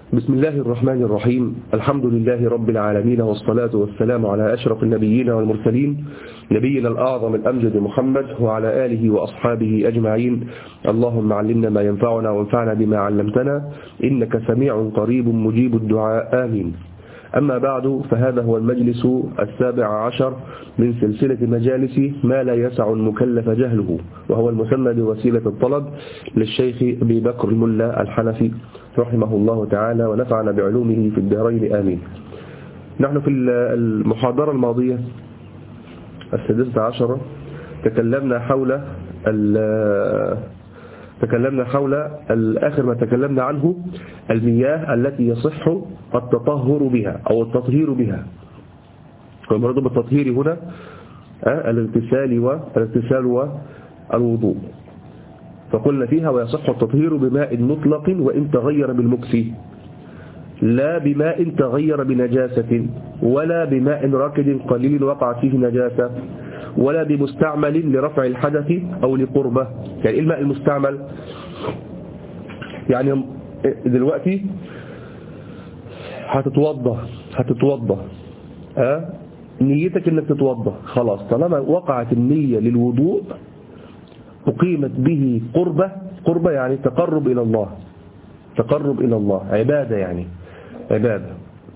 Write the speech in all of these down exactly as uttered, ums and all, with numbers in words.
بسم الله الرحمن الرحيم. الحمد لله رب العالمين، والصلاة والسلام على أشرف النبيين والمرسلين، نبينا الأعظم الأمجد محمد وعلى آله وأصحابه أجمعين. اللهم علمنا ما ينفعنا وانفعنا بما علمتنا، إنك سميع قريب مجيب الدعاء، آمين. أما بعد، فهذا هو المجلس السابع عشر من سلسلة مجالس ما لا يسع المكلف جهله، وهو المسمى بوسيلة الطلب للشيخ أبي بكر الملا الحنفي رحمه الله تعالى، ونفعنا بعلومه في الدارين، آمين. نحن في المحاضرة الماضية السادسة عشرة تكلمنا حول تكلمنا حول آخر ما تكلمنا عنه المياه التي يصح التطهر بها أو التطهير بها. والمراد بالتطهير هنا الاغتسال والاغتسال والوضوء. فقلنا فيها ويصح التطهير بماء مطلق وإن تغير بالمكث، لا بماء تغير بنجاسة، ولا بماء راكد قليل وقع فيه نجاسة، ولا بمستعمل لرفع الحدث أو لقربة. يعني الماء المستعمل، يعني دلوقتي هتتوضى هتتوضى أه؟ نيتك انك تتوضى، خلاص طالما وقعت النية للوضوء أقيمت به قربة. قربة يعني تقرب إلى الله، تقرب إلى الله، عبادة، يعني عبادة.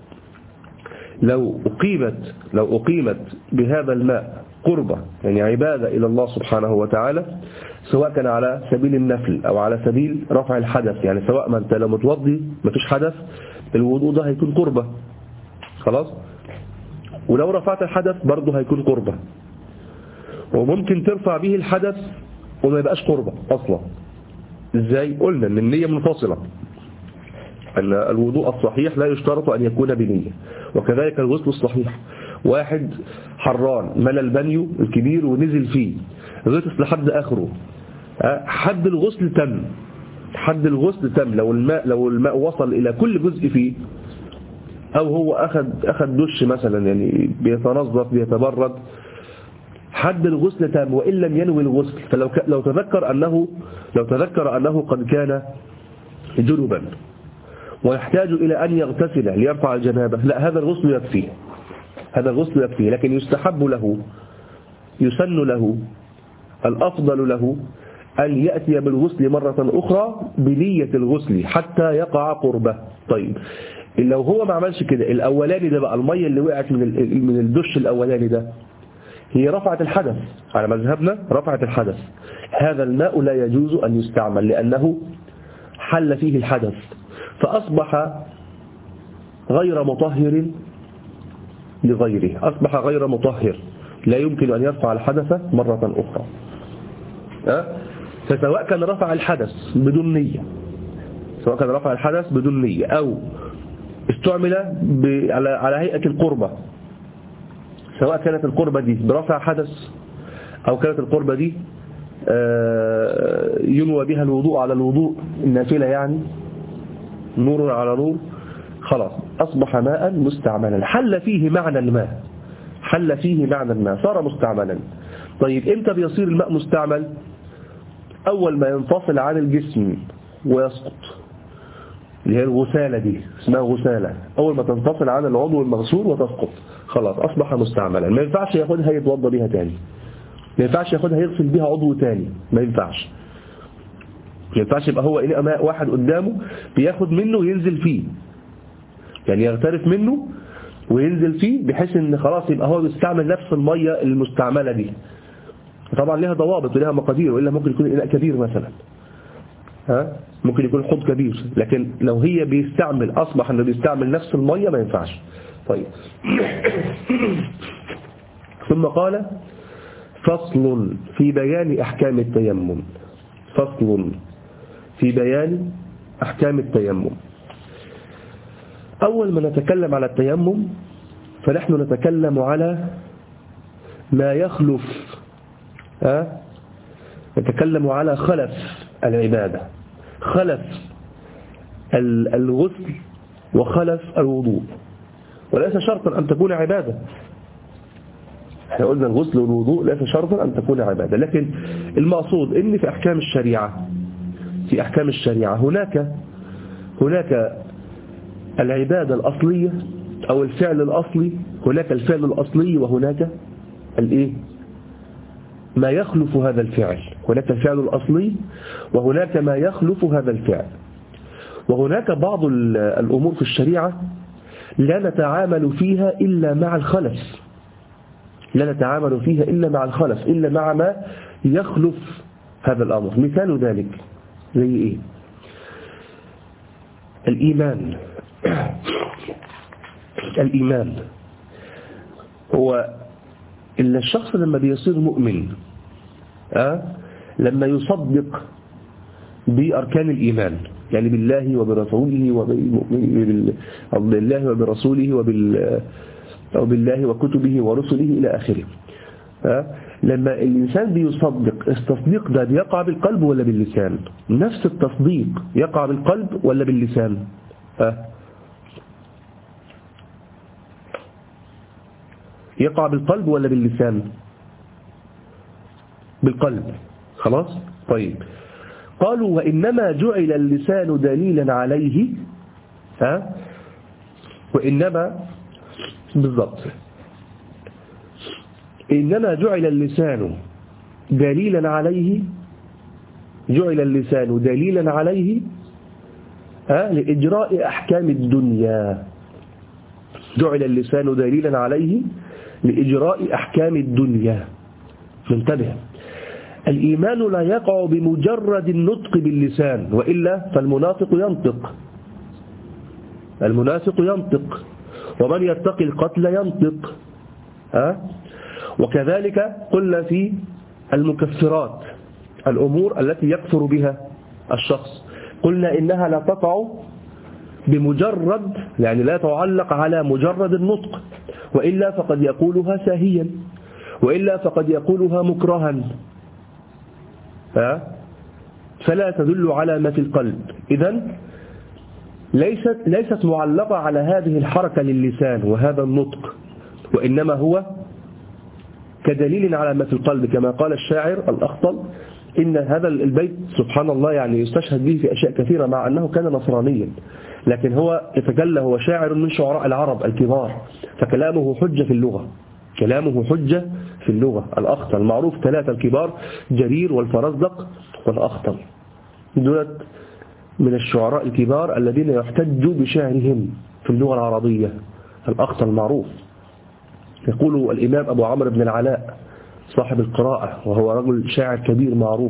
لو أقيمت لو أقيمت بهذا الماء قربة، يعني عبادة إلى الله سبحانه وتعالى، سواء كان على سبيل النفل أو على سبيل رفع الحدث، يعني سواء ما أنت لو متوضي ما فيش حدث، الوضوء ده هيكون قربة، خلاص. ولو رفعت الحدث برضه هيكون قربة. وممكن ترفع به الحدث وما يبقاش قربة أصلا. إزاي؟ قلنا أن النية منفصلة، أن الوضوء الصحيح لا يشترط أن يكون بنية، وكذلك الغسل الصحيح. واحد حران ملى البانيو الكبير ونزل فيه، غطس لحد آخره، حد الغسل تم حد الغسل تم لو الماء لو الماء وصل إلى كل جزء فيه، أو هو أخذ أخذ دش مثلا، يعني بيتنظف بيتبرد، حد الغسل تام وإن لم ينوي الغسل. فلو لو تذكر أنه لو تذكر أنه قد كان جنبا ويحتاج إلى أن يغتسل ليرفع الجنابة، لا، هذا الغسل يكفيه هذا الغسل يكفيه لكن يستحب له، يسن له، الأفضل له أن يأتي بالغسل مرة أخرى بنية الغسل حتى يقع قربه. طيب لو هو ما عملش كده، الأولاني ده بقى، المية اللي وقعت من من الدش الأولاني ده هي رفعت الحدث، على مذهبنا رفعت الحدث، هذا الماء لا يجوز أن يستعمل لأنه حل فيه الحدث، فأصبح غير مطهر لغيره، أصبح غير مطهر، لا يمكن أن يرفع الحدث مرة أخرى. أه؟ فسواء كان رفع الحدث بدون نية سواء كان رفع الحدث بدون نية أو استعمل على على هيئة القربة، سواء كانت القربة دي برفع حدث أو كانت القربة دي ينوى بها الوضوء على الوضوء النافلة، يعني نور على نور، خلاص أصبح ماء مستعملا، حل فيه معنى الماء حل فيه معنى الماء صار مستعملا. طيب إمتى بيصير الماء مستعمل؟ أول ما ينفصل عن الجسم ويسقط، اللي هي الغسالة دي اسمها غسالة، أول ما تنفصل عن العضو المغسول وتسقط، خلاص أصبح مستعملا. ما ينفعش ياخدها يتوضى بها تاني، ما ينفعش ياخدها يغسل بها عضو تاني، ما ينفعش ما ينفعش يبقى هو إلى ماء واحد قدامه بياخد منه وينزل فيه، يعني يغترف منه وينزل فيه، بحيث ان خلاص يبقى هو بيستعمل نفس المية المستعملة دي. طبعا لها ضوابط ولها مقادير، وإلا ممكن يكون إناء كبير مثلا، ها ممكن يكون حوض كبير، لكن لو هي بيستعمل أصبح أنه بيستعمل نفس المية ما ينفعش. طيب ثم قال فصل في بيان أحكام التيمم. فصل في بيان أحكام التيمم. أول ما نتكلم على التيمم فنحن نتكلم على ما يخلف، ها نتكلم على خلف العبادة، خلف الغسل وخلف الوضوء، وليس شرطا أن تكون عبادة. احنا قلنا الغسل والوضوء ليس شرطا أن تكون عبادة، لكن المقصود ان في أحكام الشريعة في أحكام الشريعة هناك هناك العبادة الأصلية أو الفعل الأصلي، هناك الفعل الأصلي وهناك الإيه؟ ما يخلف هذا الفعل. هناك الفعل الأصلي وهناك ما يخلف هذا الفعل. وهناك بعض الأمور في الشريعة لا نتعامل فيها إلا مع الخلف، لا نتعامل فيها إلا مع الخلف، إلا مع ما يخلف هذا الأمر. مثال ذلك زي إيه؟ الإيمان. الإيمان هو إلا الشخص لما بيصير مؤمن أه؟ لما يصدق بأركان الإيمان، يعني بالله وبرسوله وبالله وبرسوله وبال أو بالله وكتبه ورسله إلى آخره. أه؟ لما الإنسان بيصدق، التصديق ده بيقع بالقلب ولا باللسان؟ نفس التصديق يقع بالقلب ولا باللسان؟ أه؟ يقع بالقلب ولا باللسان؟ بالقلب. خلاص؟ طيب، قالوا وإنما جعل اللسان دليلا عليه. ها؟ وإنما بالضبط إنما جعل اللسان دليلا عليه، جعل اللسان دليلا عليه ها لإجراء أحكام الدنيا. جعل اللسان دليلا عليه لإجراء أحكام الدنيا. انتبه، الإيمان لا يقع بمجرد النطق باللسان، وإلا فالمنافق ينطق، المنافق ينطق، ومن يتقي القتل ينطق. ها؟ وكذلك قلنا في المكفرات، الأمور التي يكفر بها الشخص، قلنا إنها لا تقع بمجرد، يعني لا تعلق على مجرد النطق، وإلا فقد يقولها ساهيا، وإلا فقد يقولها مكرها، ها؟ فلا تدل على ما في القلب. إذن ليست ليست معلقة على هذه الحركة للسان وهذا النطق، وإنما هو كدليل على ما في القلب، كما قال الشاعر الأخطل إن هذا البيت سبحان الله يعني يستشهد به في أشياء كثيرة، مع أنه كان نصرانيا، لكن هو يتجلى، هو شاعر من شعراء العرب الكبار، فكلامه حجة في اللغة، كلامه حجة في اللغة. الأخطل معروف ثلاثة الكبار، جرير والفرزدق والأخطل، دولت من الشعراء الكبار الذين يحتج بشعرهم في اللغة العربية. الأخطل معروف. يقول الإمام أبو عمرو بن العلاء صاحب القراءة، وهو رجل شاعر كبير معروف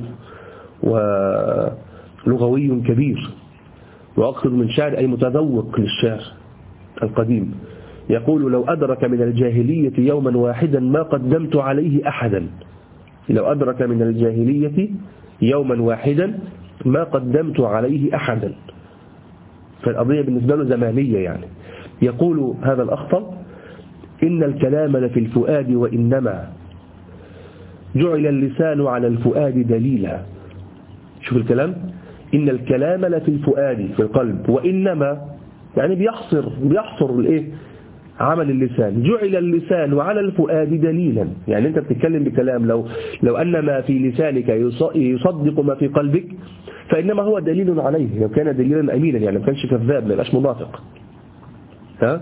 ولغوي كبير، وأقصد من شاعر أي متذوق للشعر القديم، يقول لو أدرك من الجاهلية يوما واحدا ما قدمت عليه أحدا. لو أدرك من الجاهلية يوما واحدا ما قدمت عليه أحدا. فالقضية بالنسبة له زمانية يعني. يقول هذا الأخطل إن الكلام لفي الفؤاد، وإنما جعل اللسان على الفؤاد دليلا. شوف الكلام، إن الكلام لفي الفؤاد في القلب، وإنما يعني بيحصر بيحصر الإيه؟ عمل اللسان. جعل اللسان على الفؤاد دليلا، يعني أنت بتتكلم بكلام لو لو أن ما في لسانك يصدق ما في قلبك فإنما هو دليل عليه، لو كان دليلا أمينا، يعني ما كانش كذاب، ما يبقاش منافق. ها؟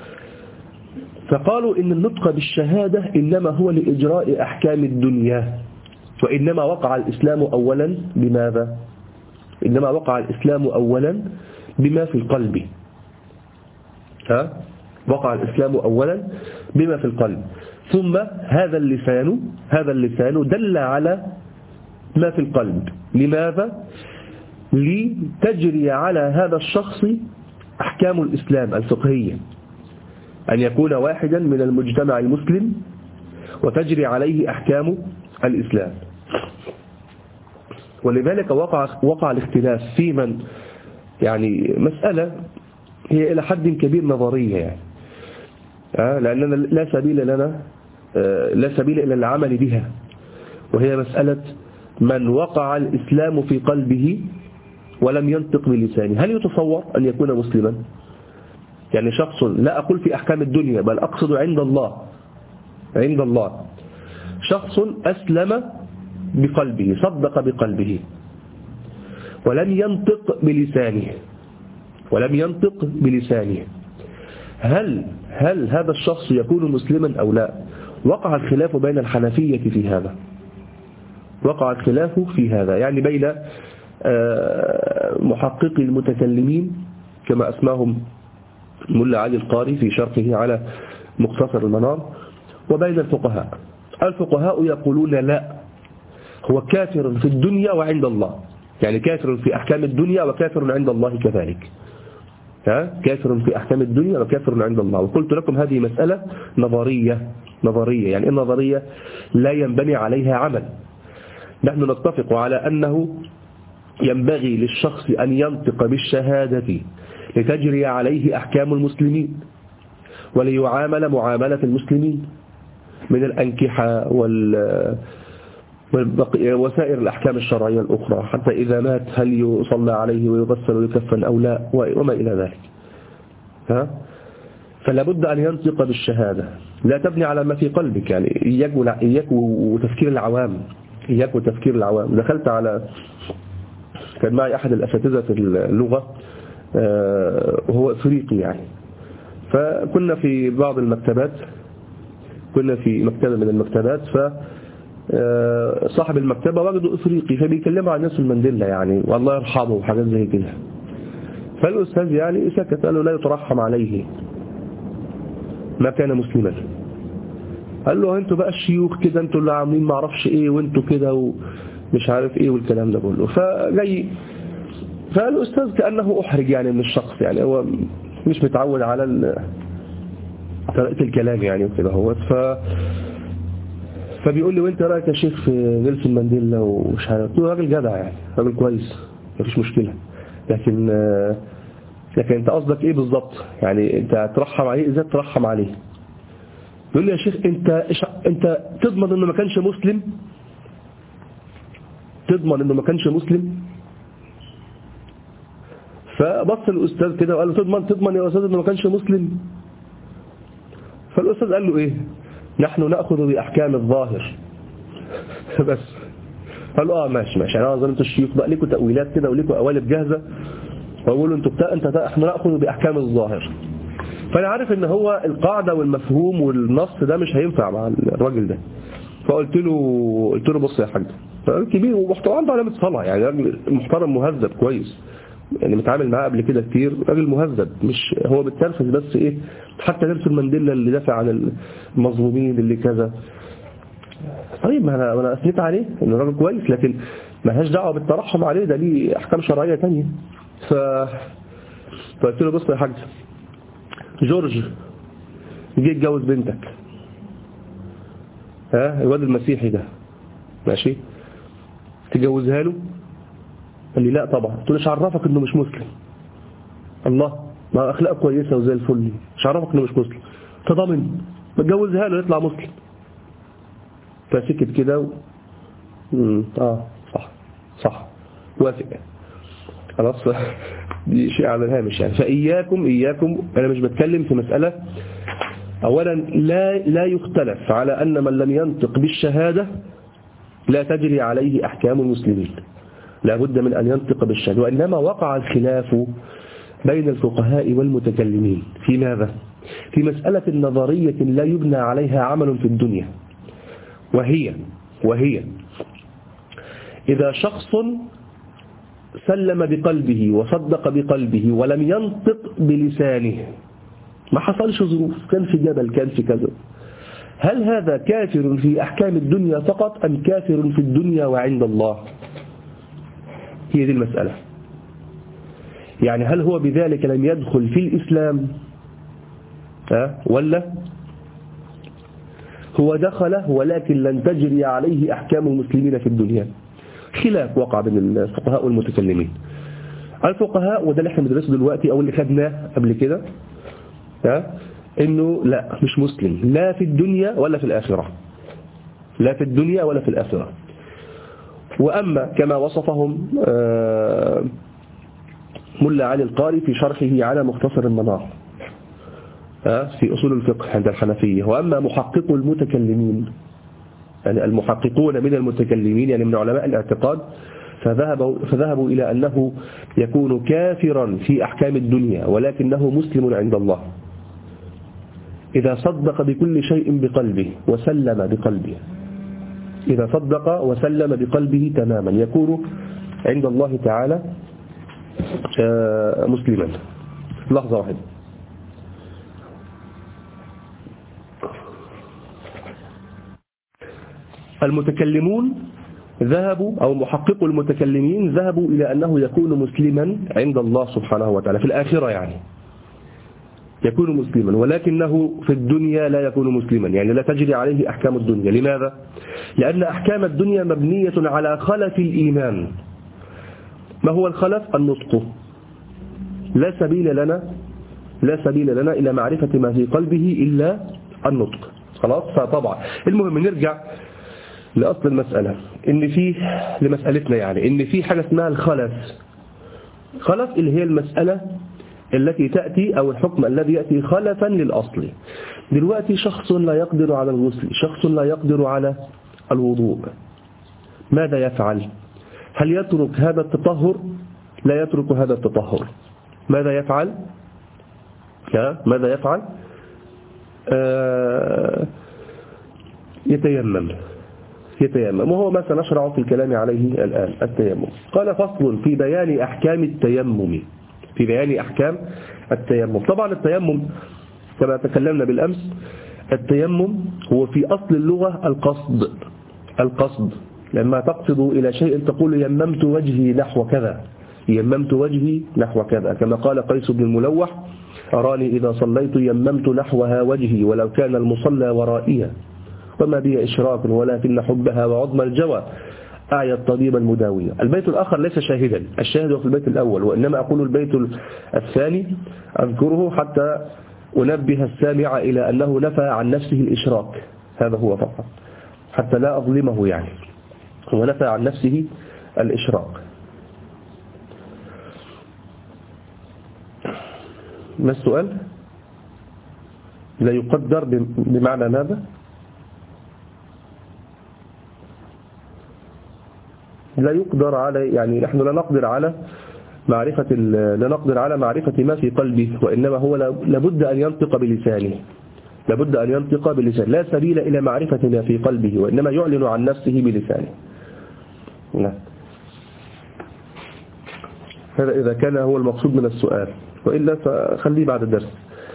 فقالوا إن النطق بالشهادة إنما هو لإجراء أحكام الدنيا، وإنما وقع الإسلام أولا بماذا؟ إنما وقع الإسلام أولا بما في القلب. ها؟ وقع الإسلام أولا بما في القلب، ثم هذا اللسان هذا اللسان دل على ما في القلب. لماذا؟ لتجري على هذا الشخص أحكام الإسلام الفقهية، أن يكون واحدا من المجتمع المسلم وتجري عليه أحكام الإسلام. ولذلك وقع وقع الاختلاف في من، يعني مسألة هي إلى حد كبير نظرية، يعني آه لأننا لا سبيل لنا آه لا سبيل إلى العمل بها، وهي مسألة من وقع الإسلام في قلبه ولم ينطق بلسانه، هل يتصور أن يكون مسلما؟ يعني شخص، لا أقول في أحكام الدنيا بل أقصد عند الله، عند الله شخص أسلم بقلبه، صدق بقلبه ولم ينطق بلسانه، ولم ينطق بلسانه، هل هل هذا الشخص يكون مسلما أو لا؟ وقع الخلاف بين الحنفية في هذا، وقع الخلاف في هذا يعني بين محققي المتكلمين كما أسماهم ملا علي القاري في شرحه على مختصر المنار، وبين الفقهاء. الفقهاء يقولون لا، هو كافر في الدنيا وعند الله، يعني كافر في أحكام الدنيا وكافر عند الله كذلك، ها؟ كافر في أحكام الدنيا وكافر عند الله. وقلت لكم هذه مسألة نظرية، نظرية يعني النظرية لا ينبني عليها عمل. نحن نتفق على أنه ينبغي للشخص أن ينطق بالشهادة لتجري عليه أحكام المسلمين وليعامل معاملة المسلمين من الأنكحة وال وسائر الأحكام الشرعية الأخرى، حتى إذا مات هل يصلى عليه ويغسل ويكفن أو لا وما إلى ذلك. ها؟ فلا بد أن ينطق بالشهادة، لا تبني على ما في قلبك، يعني إياك, إياك وتفكير العوام، إياك وتفكير العوام. دخلت على كان معي أحد الأساتذة في اللغة وهو إفريقي يعني، فكنا في بعض المكتبات، كنا في مكتبة من المكتبات، فصاحب المكتبة وجده إفريقي فبيكلموا عن نيلسون مانديلا يعني والله يرحمه وحاجات زي كده. فالأستاذ يعني سكت، قال له لا يترحم عليه ما كان مسلما. قال له انتوا بقى الشيوخ كده، انتوا اللي عاملين ما اعرفش ايه وانتوا كده ومش عارف ايه والكلام ده كله. فجاي فالأستاذ كأنه أحرج يعني من الشخص، يعني هو مش متعود على طريقة الكلام يعني وكده هو. ف فبيقول لي وانت رأيك يا شيخ في نيلسون مانديلا ومش عارف. قلت له راجل جدع يعني، راجل كويس مفيش مشكلة، لكن لكن انت قصدك ايه بالظبط؟ يعني انت ترحم عليه ازاي؟ ترحم عليه؟ يقول لي يا شيخ انت انت تضمن انه ما كانش مسلم؟ تضمن انه ما كانش مسلم؟ فبص الأستاذ كده وقال له تضمن تضمن يا أستاذ إنه ما كانش مسلم؟ فالأستاذ قال له إيه؟ نحن نأخذ بأحكام الظاهر بس. قال له آه ماشي ماشي، أنا ظننت الشيوخ بقى ليكوا تأويلات كده وليكوا قوالب جاهزة، وأقول أنتوا بتاع أنت إحنا نأخذ بأحكام الظاهر. فأنا عارف إن هو القاعدة والمفهوم والنص ده مش هينفع مع الراجل ده. فقلت له قلت له بص يا حاج، راجل كبير ومحترم عنده علامة صلاة، يعني راجل محترم مهذب كويس، يعني متعامل معاه قبل كده كتير، راجل مهذب مش هو بتنرفز بس ايه. حتى نيلسون مانديلا اللي دافع عن المظلومين اللي كذا، طيب ما انا انا اثنيت عليه انه راجل كويس، لكن ما لهاش دعوه بالترحم عليه، ده ليه احكام شرعيه ثانيه. ف فقلت له بص يا حاج، جورج جه يتجوز بنتك، ها الواد المسيحي ده ماشي، تجوزها له؟ قال لي لا طبعا. قلت له مش عرفك انه مش مسلم؟ الله، ما اخلاقه كويسه وزي الفل، مش عرفك انه مش مسلم؟ تضامن بتجوزها له يطلع مسلم. فسكت كده و... اه صح صح وافق خلاص. دي شيء على الهامش يعني. فاياكم اياكم انا مش بتكلم في مساله، اولا لا لا يختلف على ان من لم ينطق بالشهاده لا تجري عليه احكام المسلمين، لا بد من أن ينطق بالشهادة. وإنما وقع الخلاف بين الفقهاء والمتكلمين في ماذا؟ في مسألة نظرية لا يبنى عليها عمل في الدنيا، وهي وهي إذا شخص سلم بقلبه وصدق بقلبه ولم ينطق بلسانه، ما حصلش ظروف، كان في جبل كان في كذا، هل هذا كافر في أحكام الدنيا فقط أم كافر في الدنيا وعند الله؟ هي دي المسألة. يعني هل هو بذلك لم يدخل في الإسلام ها ولا هو دخل ولكن لن تجري عليه أحكام المسلمين في الدنيا؟ خلاف وقع بين الفقهاء والمتكلمين. الفقهاء وده اللي احنا بندرسه دلوقتي أو اللي خدناه قبل كده ها إنه لا مش مسلم لا في الدنيا ولا في الآخرة، لا في الدنيا ولا في الآخرة. وأما كما وصفهم ملا علي القاري في شرحه على مختصر المنار في أصول الفقه عند الحنفية، وأما محقق المتكلمين يعني المحققون من المتكلمين يعني من علماء الاعتقاد فذهبوا, فذهبوا إلى أنه يكون كافرا في أحكام الدنيا ولكنه مسلم عند الله إذا صدق بكل شيء بقلبه وسلم بقلبه. إذا صدق وسلم بقلبه تماما يكون عند الله تعالى مسلما. لحظة واحدة. المتكلمون ذهبوا أو محققوا المتكلمين ذهبوا إلى أنه يكون مسلما عند الله سبحانه وتعالى في الآخرة، يعني يكون مسلما، ولكنه في الدنيا لا يكون مسلما، يعني لا تجري عليه أحكام الدنيا. لماذا؟ لأن أحكام الدنيا مبنية على خلف الإيمان. ما هو الخلف؟ النطق. لا سبيل لنا لا سبيل لنا إلى معرفة ما في قلبه إلا النطق. خلاص. فطبعا المهم نرجع لأصل المسألة، إن فيه لمسألتنا يعني إن في حاجة اسمها الخلف. خلف اللي هي المسألة التي تأتي أو الحكم الذي يأتي خلفا للأصل. دلوقتي شخص لا يقدر على الغسل، شخص لا يقدر على الوضوء، ماذا يفعل؟ هل يترك هذا التطهر؟ لا يترك هذا التطهر. ماذا يفعل؟ ماذا يفعل؟ آه يتيمم يتيمم وهو ما سنشرع في الكلام عليه الآن. التيمم. قال فصل في بيان أحكام التيمم في بيان أحكام التيمم. طبعا التيمم كما تكلمنا بالأمس، التيمم هو في أصل اللغة القصد. القصد لما تقصد إلى شيء تقول يممت وجهي نحو كذا، يممت وجهي نحو كذا، كما قال قيس بن الملوح أراني إذا صليت يممت نحوها وجهي ولو كان المصلى ورائيا وما بي إشراك ولكن حبها وعظم الجوى أعيا الطبيب المداوية. البيت الآخر ليس شاهدا، الشاهد في البيت الأول، وإنما أقول البيت الثاني أذكره حتى أنبه السامع إلى أنه نفى عن نفسه الإشراك، هذا هو فقط حتى لا أظلمه، يعني هو نفى عن نفسه الإشراك. ما السؤال؟ لا يقدر بمعنى ماذا؟ لا يقدر على، يعني نحن لا نقدر على معرفة لا نقدر على معرفة ما في قلبه، وإنما هو لابد أن ينطق بلسانه، لابد أن ينطق بلسانه، لا سبيل إلى معرفة ما في قلبه، وإنما يعلن عن نفسه بلسانه. لا. هذا إذا كان هو المقصود من السؤال، وإلا فخليه بعد الدرس.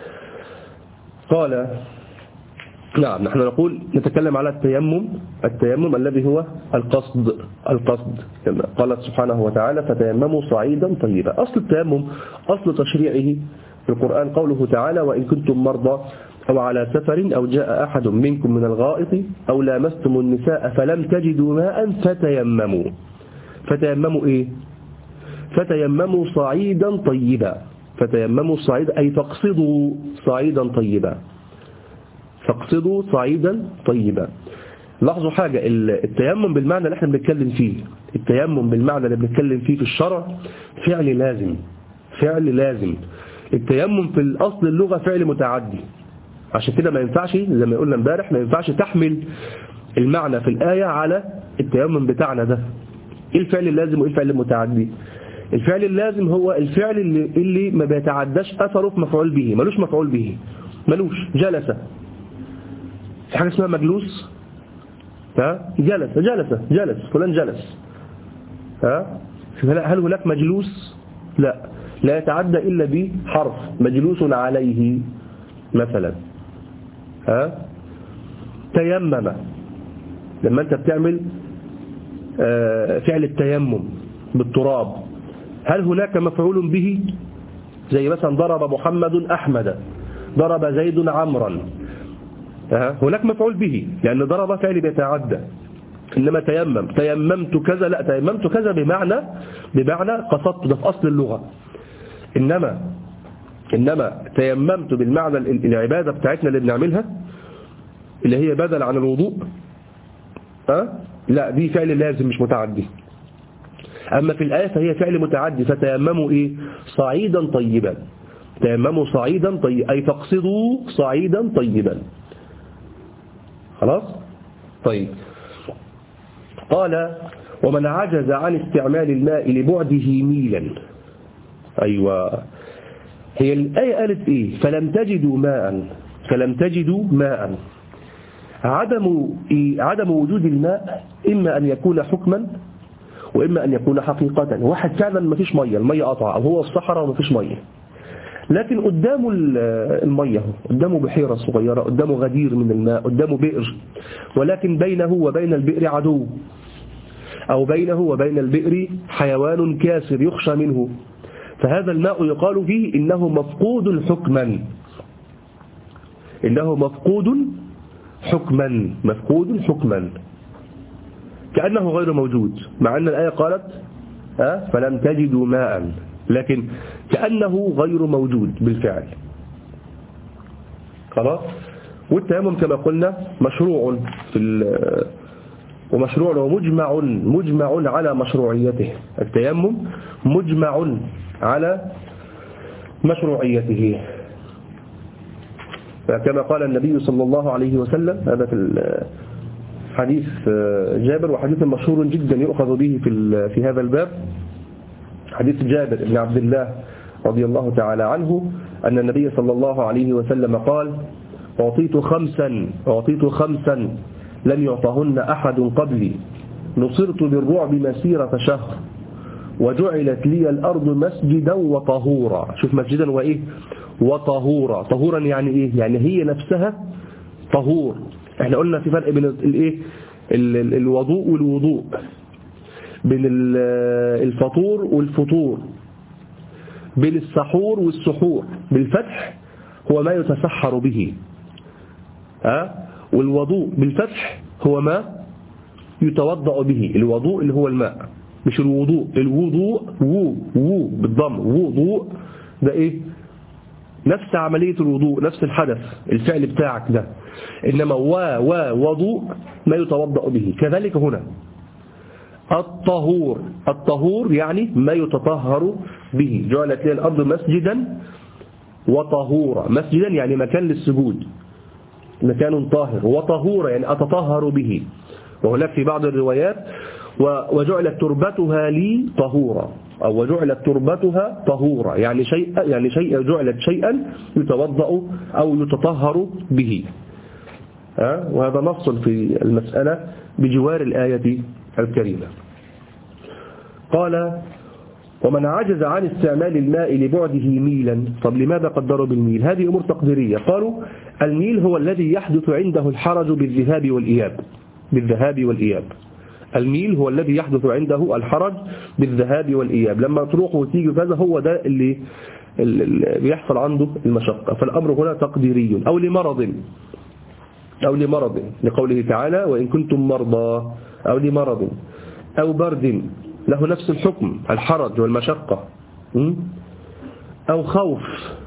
قال نعم، نحن نقول نتكلم على التيمم التيمم الذي هو القصد القصد كما قال سبحانه وتعالى فتيمموا صعيدا طيبا. أصل التيمم أصل تشريعه في القرآن قوله تعالى وإن كنتم مرضى أو على سفر أو جاء أحد منكم من الغائط أو لامستم النساء فلم تجدوا ماء فتيمموا. فتيمموا إيه؟ فتيمموا صعيدا طيبا. فتيمموا صعيدا أي فاقصدوا صعيدا طيبا، فاقصدوا صعيدا طيبا. لاحظوا حاجة، التيمم بالمعنى اللي احنا بنتكلم فيه، التيمم بالمعنى اللي بنتكلم فيه في الشرع فعل لازم، فعل لازم. التيمم في الأصل اللغة فعل متعدي، عشان كده ما ينفعش زي ما قلنا امبارح ما ينفعش تحمل المعنى في الآية على التيمم بتاعنا ده. ايه الفعل اللازم وايه الفعل المتعدي؟ الفعل اللازم هو الفعل اللي, اللي ما بيتعداش أثره في مفعول به، ملوش مفعول به، ملوش. جلس، في حاجة اسمها مجلوس، ها جلس جلس جلس فلان جلس، ها هل هناك مجلوس؟ لا، لا يتعدى إلا بحرف مجلوس عليه مثلا. ها تيمم، لما أنت بتعمل فعل التيمم بالتراب هل هناك مفعول به؟ زي مثلا ضرب محمد أحمد، ضرب زيد عمرا، هناك مفعول به لأن ضرب فعل بيتعدى. إنما تيمم تيممت كذا، لا، تيممت كذا بمعنى بمعنى قصدت، ده في أصل اللغة. إنما إنما تيممت بالمعنى العبادة بتاعتنا اللي بنعملها اللي هي بدل عن الوضوء، أه؟ لا، دي فعل لازم مش متعدي. أما في الآية فهي فعل متعدي. فتيمموا إيه؟ صعيدا طيبا. تيمموا صعيدا طيبا أي تقصدوا صعيدا طيبا. خلاص؟ طيب. قال ومن عجز عن استعمال الماء لبعده ميلا. أيوة، هي الآية قالت إيه؟ فلم تجدوا ماء، فلم تجدوا ماء. عدم عدم وجود الماء إما أن يكون حكما وإما أن يكون حقيقة. واحد فعلا ما فيش مية، المية قطع، أو هو الصحراء وما فيش مية، لكن قدامه المية، قدامه بحيرة صغيرة، قدامه غدير من الماء، قدامه بئر، ولكن بينه وبين البئر عدو، أو بينه وبين البئر حيوان كاسر يخشى منه، فهذا الماء يقال فيه إنه مفقود حكما، إنه مفقود حكما، مفقود حكما، كأنه غير موجود، مع أن الآية قالت أه فلم تجدوا ماء، لكن كأنه غير موجود بالفعل. خلاص. والتيمم كما قلنا مشروع في ومشروع ومجمع مجمع على مشروعيته. التيمم مجمع على مشروعيته، كما قال النبي صلى الله عليه وسلم، هذا في حديث جابر، وحديث مشهور جدا يؤخذ به في في هذا الباب، حديث جابر بن عبد الله رضي الله تعالى عنه أن النبي صلى الله عليه وسلم قال: أعطيت خمسا أعطيت خمسا لم يعطهن أحد قبلي، نصرت بالرعب مسيرة شهر، وجعلت لي الأرض مسجدا وطهورا. شوف، مسجدا وإيه؟ وطهورا. طهورا يعني إيه؟ يعني هي نفسها طهور. احنا قلنا في فرق بين الايه الوضوء والوضوء، بين الفطور والفطور، بين السحور والسحور. بالفتح هو ما يتسحر به، ها، والوضوء بالفتح هو ما يتوضأ به. الوضوء اللي هو الماء، مش الوضوء. الوضوء وو وو بالضم، وضوء ده ايه؟ نفس عملية الوضوء، نفس الحدث، الفعل بتاعك ده. إنما وا وا وضوء ما يتوضأ به. كذلك هنا الطهور، الطهور يعني ما يتطهر به. جعلت لي الأرض مسجدا وطهورا. مسجدا يعني مكان للسجود، مكان طاهر، وطهورا يعني أتطهر به. وهناك في بعض الروايات وجعلت تربتها لي طهورا، أو وجعلت تربتها طهورا، يعني شيء يعني شيء جعلت شيئا يتوضأ أو يتطهر به. ها، وهذا نص في المسألة بجوار الآية الكريمة. قال: ومن عجز عن استعمال الماء لبعده ميلا. طب لماذا قدروا بالميل؟ هذه أمور تقديرية. قالوا الميل هو الذي يحدث عنده الحرج بالذهاب والإياب، بالذهاب والإياب. الميل هو الذي يحدث عنده الحرج بالذهاب والإياب، لما تروح وتيجي كذا، هو ده اللي, اللي بيحصل عنده المشقة. فالأمر هنا تقديري. أو لمرض، أو لمرض لقوله تعالى: وإن كنتم مرضى، أو لمرض أو برد، له نفس الحكم، الحرج والمشقة. أو خوف،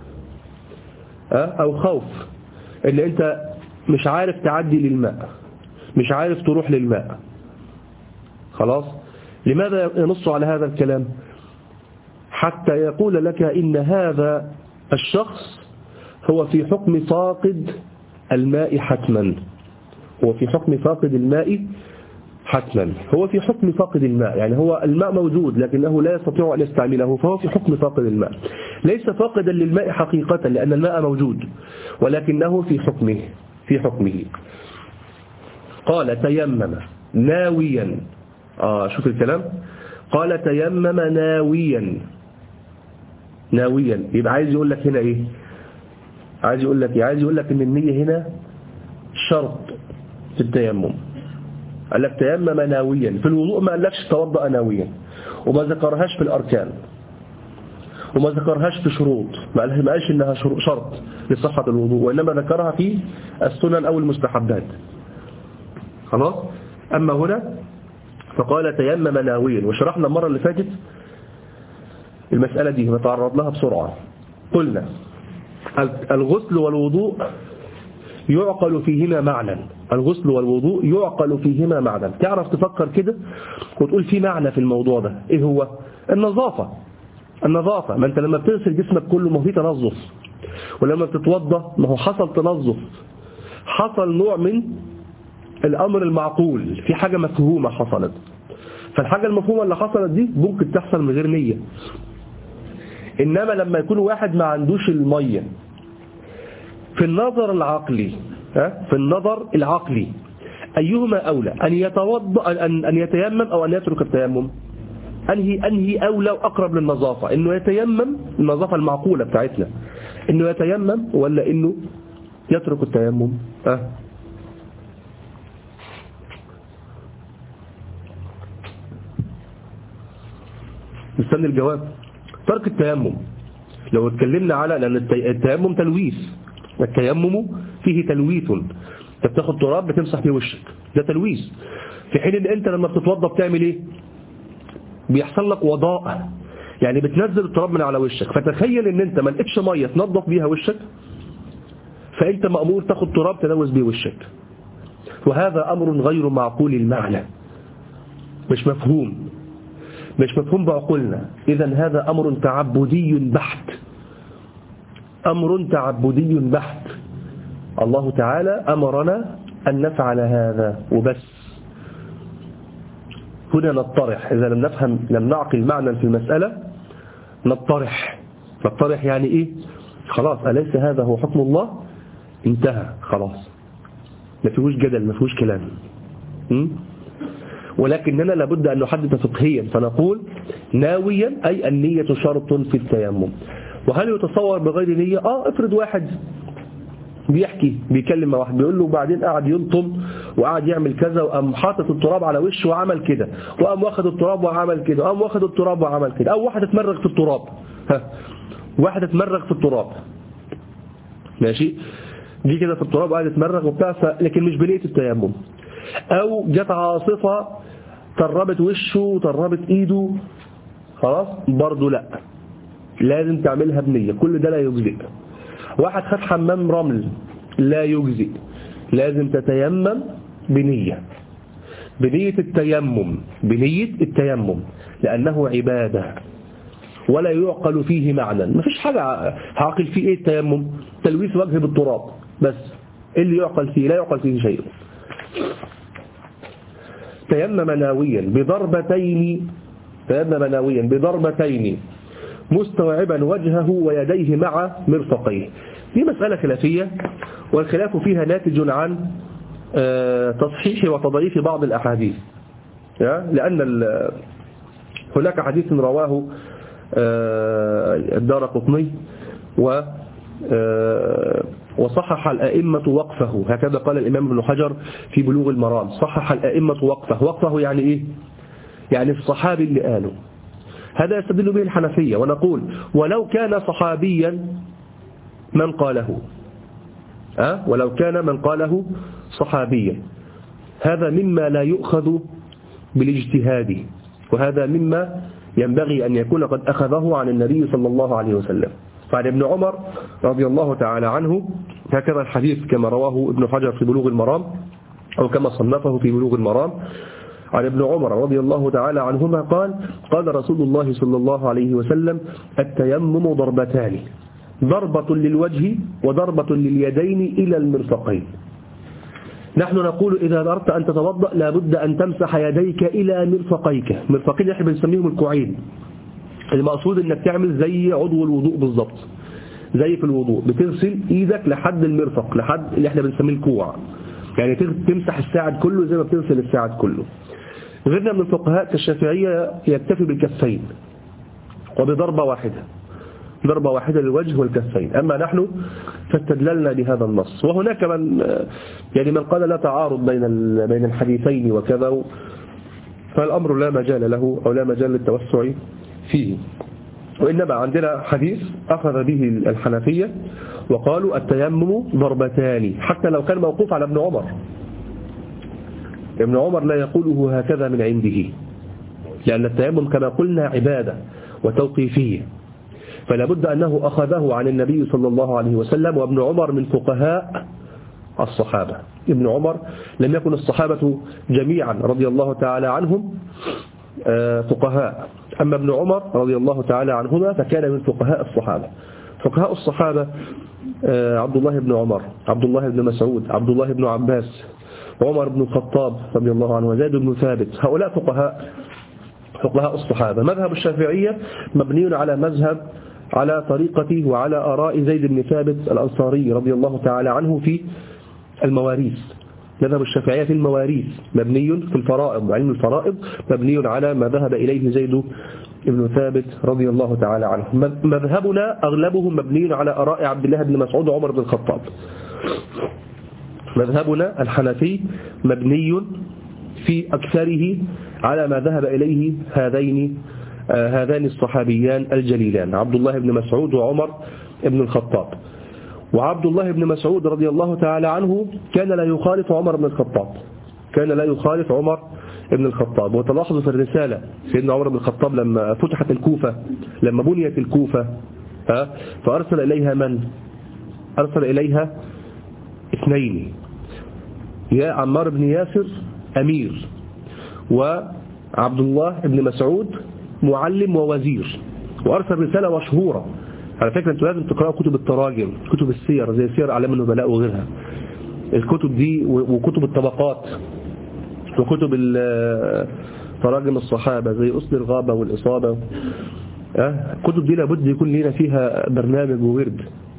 أو خوف إن أنت مش عارف تعدي للماء، مش عارف تروح للماء. خلاص. لماذا ينص على هذا الكلام؟ حتى يقول لك إن هذا الشخص هو في حكم فاقد الماء حتما، هو في حكم فاقد الماء حتما، هو في حكم فاقد الماء، يعني هو الماء موجود لكنه لا يستطيع أن يستعمله، فهو في حكم فاقد الماء. ليس فاقدا للماء حقيقة لأن الماء موجود، ولكنه في حكمه في حكمه. قال: تيمم ناويا. آه شوف الكلام، قال: تيمم ناويا. ناويا يبقى عايز يقول لك هنا ايه؟ عايز يقول لك عايز يقول لك ان النية هنا شرط في التيمم. قال لك تيمم ناويا. في الوضوء ما قالكش توضأ ناويا، وما ذكرهاش في الأركان، وما ذكرهاش في شروط، ما قالش انها شرط لصحة الوضوء، وإنما ذكرها في السنن أو المستحبات. خلاص. أما هنا فقال: تيمم ناويا. وشرحنا المرة اللي فاتت المسألة دي، نتعرض لها بسرعة. قلنا الغسل والوضوء يعقل فيهما معنى، الغسل والوضوء يعقل فيهما معنى. تعرف تفكر كده وتقول في معنى في الموضوع ده، ايه هو؟ النظافة. النظافة، ما انت لما بتغسل جسمك كله ما هو فيه تنظف، ولما بتتوضى ما هو حصل تنظف، حصل نوع من الأمر المعقول، في حاجة مفهومة حصلت. فالحاجة المفهومة اللي حصلت دي ممكن تحصل من غير نية. إنما لما يكون واحد ما عندوش المية في النظر العقلي ها في النظر العقلي أيهما أولى أن يتوضأ أن أن يتيمم أو أن يترك التيمم؟ أنهي أنهي أولى وأقرب للنظافة، إنه يتيمم النظافة المعقولة بتاعتنا، إنه يتيمم ولا إنه يترك التيمم؟ أه مستني الجواب. ترك التيمم لو اتكلمنا على لأن التيمم تلويث، التيمم فيه تلويث، انت بتاخد تراب بتمسح بيه وشك، ده تلويث. في حين ان انت لما بتتوضى بتعمل ايه؟ بيحصل لك وضاء، يعني بتنزل التراب من على وشك. فتخيل ان انت ما لقيتش ميه تنظف بيها وشك، فانت مأمور تاخد تراب تلوث بيه وشك، وهذا امر غير معقول المعنى، مش مفهوم مش مفهوم بعقولنا. اذا هذا امر تعبدي بحت، امر تعبدي بحت. الله تعالى امرنا ان نفعل هذا وبس. هنا نطرح، إذا لم نفهم لم نعقل معنى في المسألة نطرح. نطرح يعني إيه؟ خلاص أليس هذا هو حكم الله؟ انتهى خلاص، ما فيهوش جدل، ما فيهوش كلام. م? ولكننا لابد أن نحدد فقهيا فنقول ناويا، أي النية شرط في التيمم. وهل يتصور بغير نية؟ آه افرض واحد بيحكي بيكلم مع واحد بيقول له وبعدين قاعد يلطم وقاعد يعمل كذا، وقام حاطط التراب على وشه وعمل كده، وقام واخد التراب وعمل كده، وقام واخد التراب وعمل كده. او واحد اتمرغ في التراب، ها واحد اتمرغ في التراب ماشي، دي كده في التراب قاعد يتمرغ وبتاع، لكن مش بنية التيمم. او جت عاصفة طربت وشه وطربت ايده، خلاص برضه لا، لازم تعملها بنية، كل ده لا يجزئ. واحد خد حمام رمل لا يجزئ، لازم تتيمم بنية، بنية التيمم، بنية التيمم لأنه عبادة ولا يعقل فيه معنى. ما فيش حاجة عاقل فيه. ايه التيمم؟ تلويث وجه بالتراب بس، اللي يعقل فيه لا يعقل فيه شيء. تيمم ناويا بضربتين، تيمم ناويا بضربتين مستوعبا وجهه ويديه مع مرفقيه. دي مسألة خلافية، والخلاف فيها ناتج عن تصحيح وتضعيف بعض الأحاديث، لأن هناك حديث رواه الدارقطني وصحح الأئمة وقفه، هكذا قال الإمام ابن حجر في بلوغ المرام، صحح الأئمة وقفه. وقفه يعني إيه؟ يعني الصحابي اللي قاله. هذا يستدل به الحنفية، ونقول ولو كان صحابيا من قاله، أه؟ ولو كان من قاله صحابيا، هذا مما لا يؤخذ بالاجتهاد، وهذا مما ينبغي أن يكون قد أخذه عن النبي صلى الله عليه وسلم. فعن ابن عمر رضي الله تعالى عنه هكذا الحديث كما رواه ابن حجر في بلوغ المرام، أو كما صنفه في بلوغ المرام، عن ابن عمر رضي الله تعالى عنهما قال: قال رسول الله صلى الله عليه وسلم: التيمم ضربتان، ضربة للوجه وضربة لليدين إلى المرفقين. نحن نقول إذا أردت أن تتوضأ لابد أن تمسح يديك إلى مرفقيك. مرفقين احنا بنسميهم الكوعين. المقصود انك تعمل زي عضو الوضوء بالظبط، زي في الوضوء بتغسل ايدك لحد المرفق، لحد اللي احنا بنسميه الكوع، يعني تمسح الساعد كله زي ما بتغسل الساعد كله. غيرنا من الفقهاء كالشافعية يكتفي بالكفين وبضربة واحدة، ضربة واحدة للوجه والكفين. أما نحن فاستدللنا بهذا النص. وهناك من يعني من قال لا تعارض بين بين الحديثين وكذا، فالأمر لا مجال له أو لا مجال للتوسع فيه. وإنما عندنا حديث أخذ به الحنفية وقالوا التيمم ضربتان، حتى لو كان موقوف على ابن عمر. ابن عمر لا يقوله هكذا من عنده، لأن التيمم كما قلنا عبادة وتوقيفية، فلا بد أنه أخذه عن النبي صلى الله عليه وسلم. وابن عمر من فقهاء الصحابة. ابن عمر لم يكن الصحابة جميعا رضي الله تعالى عنهم فقهاء، أما ابن عمر رضي الله تعالى عنهما فكان من فقهاء الصحابة. فقهاء الصحابة عبد الله بن عمر، عبد الله بن مسعود، عبد الله بن عباس، عمر بن الخطاب رضي الله عنه، وزيد بن ثابت، هؤلاء فقهاء فقهاء الصحابة. مذهب الشافعية مبني على مذهب على طريقته وعلى آراء زيد بن ثابت الأنصاري رضي الله تعالى عنه في المواريث. مذهب الشافعية في المواريث مبني في الفرائض، علم الفرائض مبني على ما ذهب إليه زيد بن ثابت رضي الله تعالى عنه. مذهبنا أغلبه مبني على آراء عبد الله بن مسعود وعمر بن الخطاب. مذهبنا الحنفي مبني في أكثره على ما ذهب إليه هذين آه هذان الصحابيان الجليلان عبد الله بن مسعود وعمر بن الخطاب. وعبد الله بن مسعود رضي الله تعالى عنه كان لا يخالف عمر بن الخطاب، كان لا يخالف عمر بن الخطاب. وتلاحظوا في الرسالة سيدنا عمر بن الخطاب لما فتحت الكوفة، لما بنيت الكوفة آه فأرسل إليها من؟ أرسل إليها اثنين، يا عمار بن ياسر أمير، وعبد الله بن مسعود معلم ووزير. وأرسل رسالة مشهورة، على فكرة أنتوا لازم تقرأوا كتب التراجم، كتب السير زي سير أعلام النبلاء وغيرها. الكتب دي وكتب الطبقات وكتب تراجم الصحابة زي أصل الغابة والإصابة، الكتب دي لابد يكون لنا فيها برنامج وورد.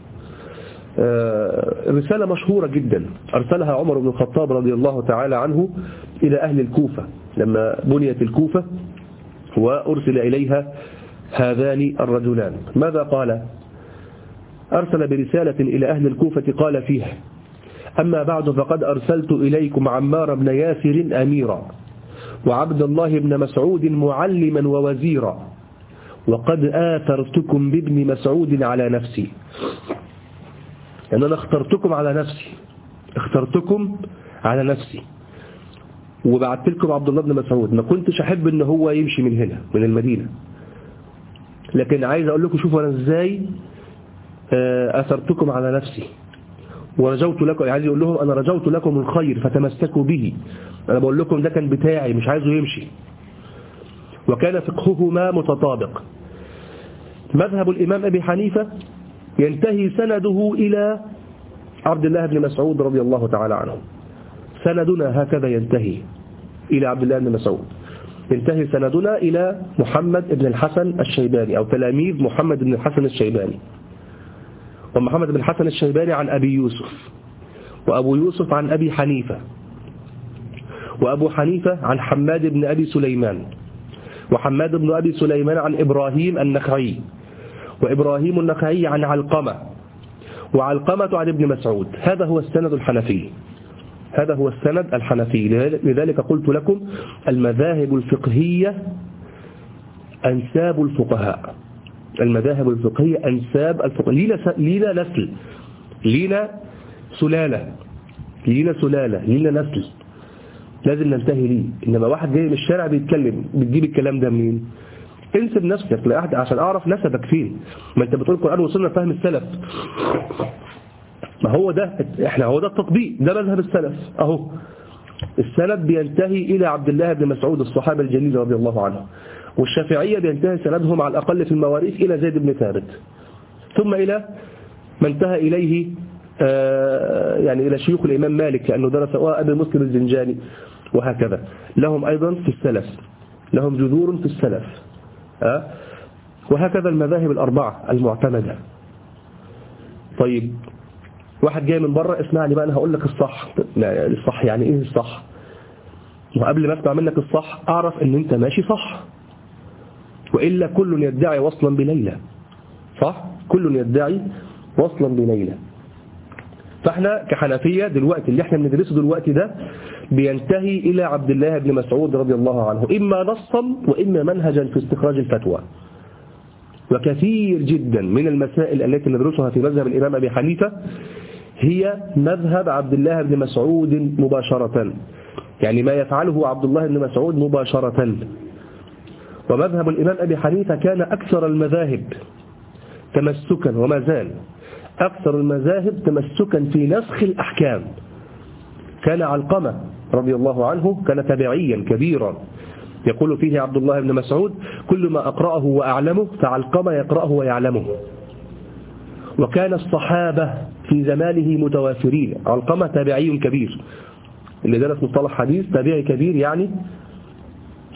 رسالة مشهورة جدا أرسلها عمر بن الخطاب رضي الله تعالى عنه إلى أهل الكوفة لما بنيت الكوفة وأرسل إليها هذان الرجلان. ماذا قال؟ أرسل برسالة إلى أهل الكوفة قال فيها: أما بعد فقد أرسلت إليكم عمار بن ياسر أميرا، وعبد الله بن مسعود معلما ووزيرا، وقد آثرتكم بابن مسعود على نفسي. يعني أنا اخترتكم على نفسي، اخترتكم على نفسي وبعت لكم عبد الله بن مسعود. ما كنتش أحب إن هو يمشي من هنا من المدينة، لكن عايز أقول لكم شوفوا أنا إزاي أثرتكم على نفسي ورجوت لكم. عايز يقول لهم أنا رجوت لكم الخير فتمسكوا به. أنا بقول لكم ده كان بتاعي، مش عايزه يمشي. وكان فقههما متطابق. مذهب الإمام أبي حنيفة ينتهي سنده إلى عبد الله بن مسعود رضي الله تعالى عنه. سندنا هكذا ينتهي إلى عبد الله بن مسعود. ينتهي سندنا إلى محمد بن الحسن الشيباني أو تلاميذ محمد بن الحسن الشيباني. ومحمد بن الحسن الشيباني عن أبي يوسف، وأبو يوسف عن أبي حنيفة، وأبو حنيفة عن حماد بن أبي سليمان، وحماد بن أبي سليمان عن إبراهيم النخعي، وإبراهيم النخعي عن علقمة، وعلقمة عن ابن مسعود. هذا هو السند الحنفي، هذا هو السند الحنفي. لذلك قلت لكم المذاهب الفقهية أنساب الفقهاء. المذاهب الفقهية أنساب الفقهاء. لينا نسل، لينا سلالة، لينا سلالة، لينا نسل لازم ننتهي ليه. إنما واحد جاي من الشارع بيتكلم، بتجيب الكلام ده منين؟ انسب نفسك لأحد عشان أعرف نسبك فين. ما أنت بتقول القرآن وصلنا فهم السلف، ما هو ده احنا هو ده التطبيق، ده مذهب السلف اهو. السند بينتهي إلى عبد الله بن مسعود الصحابي الجليل رضي الله عنه. والشافعية بينتهي سندهم على الأقل في المواريث إلى زيد بن ثابت، ثم إلى ما انتهى إليه آه يعني إلى شيوخ الإمام مالك لأنه درس أبي مسلم الزنجاني، وهكذا. لهم أيضا في السلف، لهم جذور في السلف آه وهكذا المذاهب الأربعة المعتمدة. طيب واحد جاي من بره، اسمعني بقى أنا هقول لك الصح. لا الصح يعني إيه الصح؟ وقبل ما أسمع منك الصح أعرف أن أنت ماشي صح، وإلا كل يدعي وصلا بليلى. صح؟ كل يدعي وصلا بليلى. فاحنا كحنفية دلوقتي اللي احنا بندرسه دلوقتي ده بينتهي إلى عبد الله بن مسعود رضي الله عنه، إما نصا وإما منهجا في استخراج الفتوى. وكثير جدا من المسائل التي ندرسها في مذهب الإمام أبي حنيفة هي مذهب عبد الله بن مسعود مباشرة، يعني ما يفعله عبد الله بن مسعود مباشرة. ومذهب الإمام أبي حنيفة كان أكثر المذاهب تمسكا، وما زال أكثر المذاهب تمسكا في نسخ الأحكام. كان علقمة رضي الله عنه كان تبعيا كبيرا، يقول فيه عبد الله بن مسعود: كل ما أقرأه وأعلمه فعلقمة يقرأه ويعلمه. وكان الصحابة في زمانه متوافرين. علقمة تابعي كبير، اللي درس مصطلح حديث تابعي كبير يعني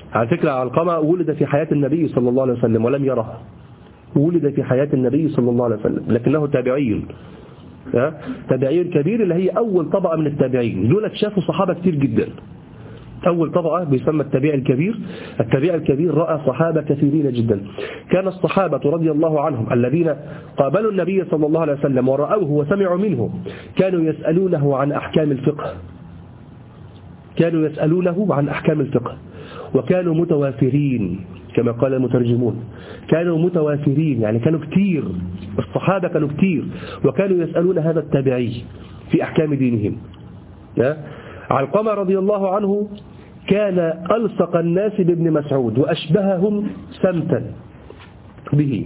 على فكرة علقمة ولد في حياة النبي صلى الله عليه وسلم ولم يرها، ولد في حياة النبي صلى الله عليه وسلم لكنه تابعي، تابعي كبير، اللي هي أول طبقة من التابعين. دول شافوا صحابة كتير جدا. أول طبقة بيسمى التابع الكبير. التابع الكبير رأى صحابة كثيرين جدا. كان الصحابة رضي الله عنهم الذين قابلوا النبي صلى الله عليه وسلم ورأوه وسمعوا منه كانوا يسألونه عن أحكام الفقه، كانوا يسألونه عن أحكام الفقه وكانوا متوافرين كما قال المترجمون، كانوا متوافرين يعني كانوا كتير، الصحابة كانوا كتير وكانوا يسألون هذا التابعي في أحكام دينهم. علقمة رضي الله عنه كان ألصق الناس بابن مسعود وأشبههم سمتا به.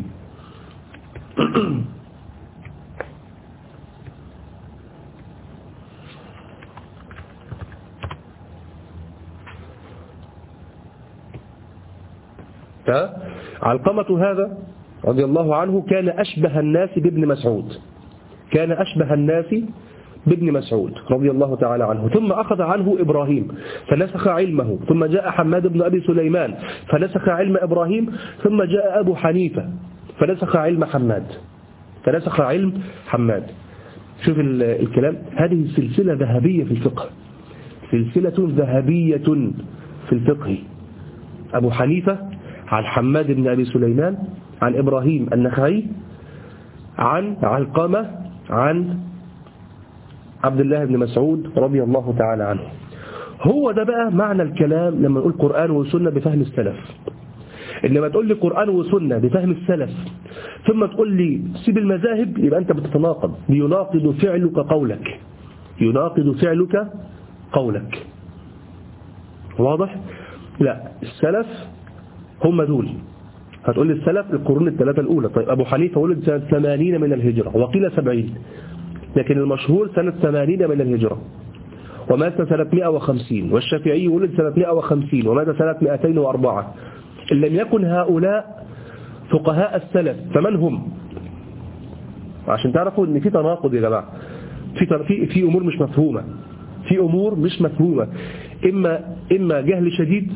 علقمة هذا رضي الله عنه كان أشبه الناس بابن مسعود، كان أشبه الناس بابن مسعود رضي الله تعالى عنه. ثم أخذ عنه إبراهيم فنسخ علمه، ثم جاء حماد بن أبي سليمان فنسخ علم إبراهيم، ثم جاء أبو حنيفة فنسخ علم حماد، فنسخ علم حماد. شوف الكلام، هذه سلسلة ذهبية في الفقه، سلسلة ذهبية في الفقه. أبو حنيفة عن حماد بن أبي سليمان عن إبراهيم النخعي عن علقمة عن عبد الله بن مسعود رضي الله تعالى عنه. هو ده بقى معنى الكلام لما نقول قرآن وسنة بفهم السلف. إنما تقول لي قرآن وسنة بفهم السلف ثم تقول لي سيب المذاهب، يبقى أنت بتتناقض، يناقض فعلك قولك، يناقض فعلك قولك. واضح؟ لا، السلف هم دول. هتقول لي السلف القرون الثلاثة الأولى. طيب أبو حنيفة ولد سنة ثمانين من الهجرة وقيل سبعين، لكن المشهور سنة ثمانين من الهجرة ومات سنة مئة وخمسين، والشافعي ولد سنة مئة وخمسين ومات سنة مئتين وأربعة. إن لم يكن هؤلاء فقهاء السلف فمن هم؟ عشان تعرفوا ان في تناقض يا جماعة، في في في امور مش مفهومة، في امور مش مفهومة. اما اما جهل شديد،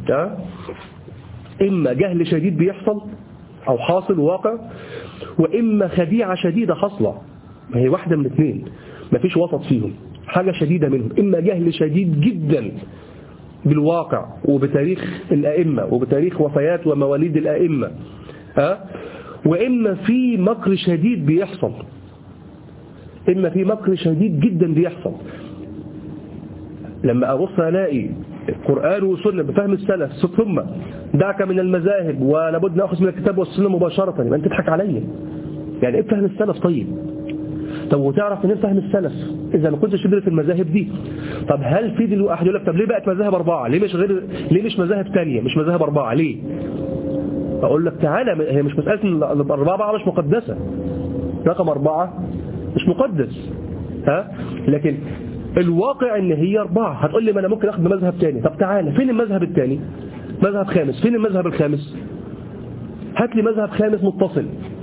اما جهل شديد بيحصل او حاصل واقع، واما خديعة شديدة حاصلة. ما هي واحدة من اثنين، ما فيش وسط فيهم، حاجة شديدة منهم. اما جهل شديد جدا بالواقع وبتاريخ الائمة وبتاريخ وفيات ومواليد الائمة، ها، واما في مكر شديد بيحصل، اما في مكر شديد جدا بيحصل. لما ابص الاقي القرآن والسنة بفهم السلف ثم دعك من المذاهب ولابد ناخذ من الكتاب والسنة مباشرة، يبقى انت تضحك عليا. يعني ايه فهم السلف؟ طيب طب وتعرف منين فهم السلف اذا ما كنتش تدرس المذاهب دي؟ طب هل في دلوقتي واحد يقول لك طب ليه بقت مذاهب اربعه؟ ليه مش غير ليه مش مذاهب ثانيه، مش مذاهب اربعه ليه؟ اقول لك تعالى، هي مش مساله ان الاربعه مش مقدسه، رقم اربعه مش مقدس، ها، لكن الواقع ان هي اربعه. هتقول لي ما انا ممكن اخد مذهب ثاني، طب تعالى فين المذهب الثاني؟ مذهب خامس، فين المذهب الخامس؟ هات لي مذهب خامس متصل.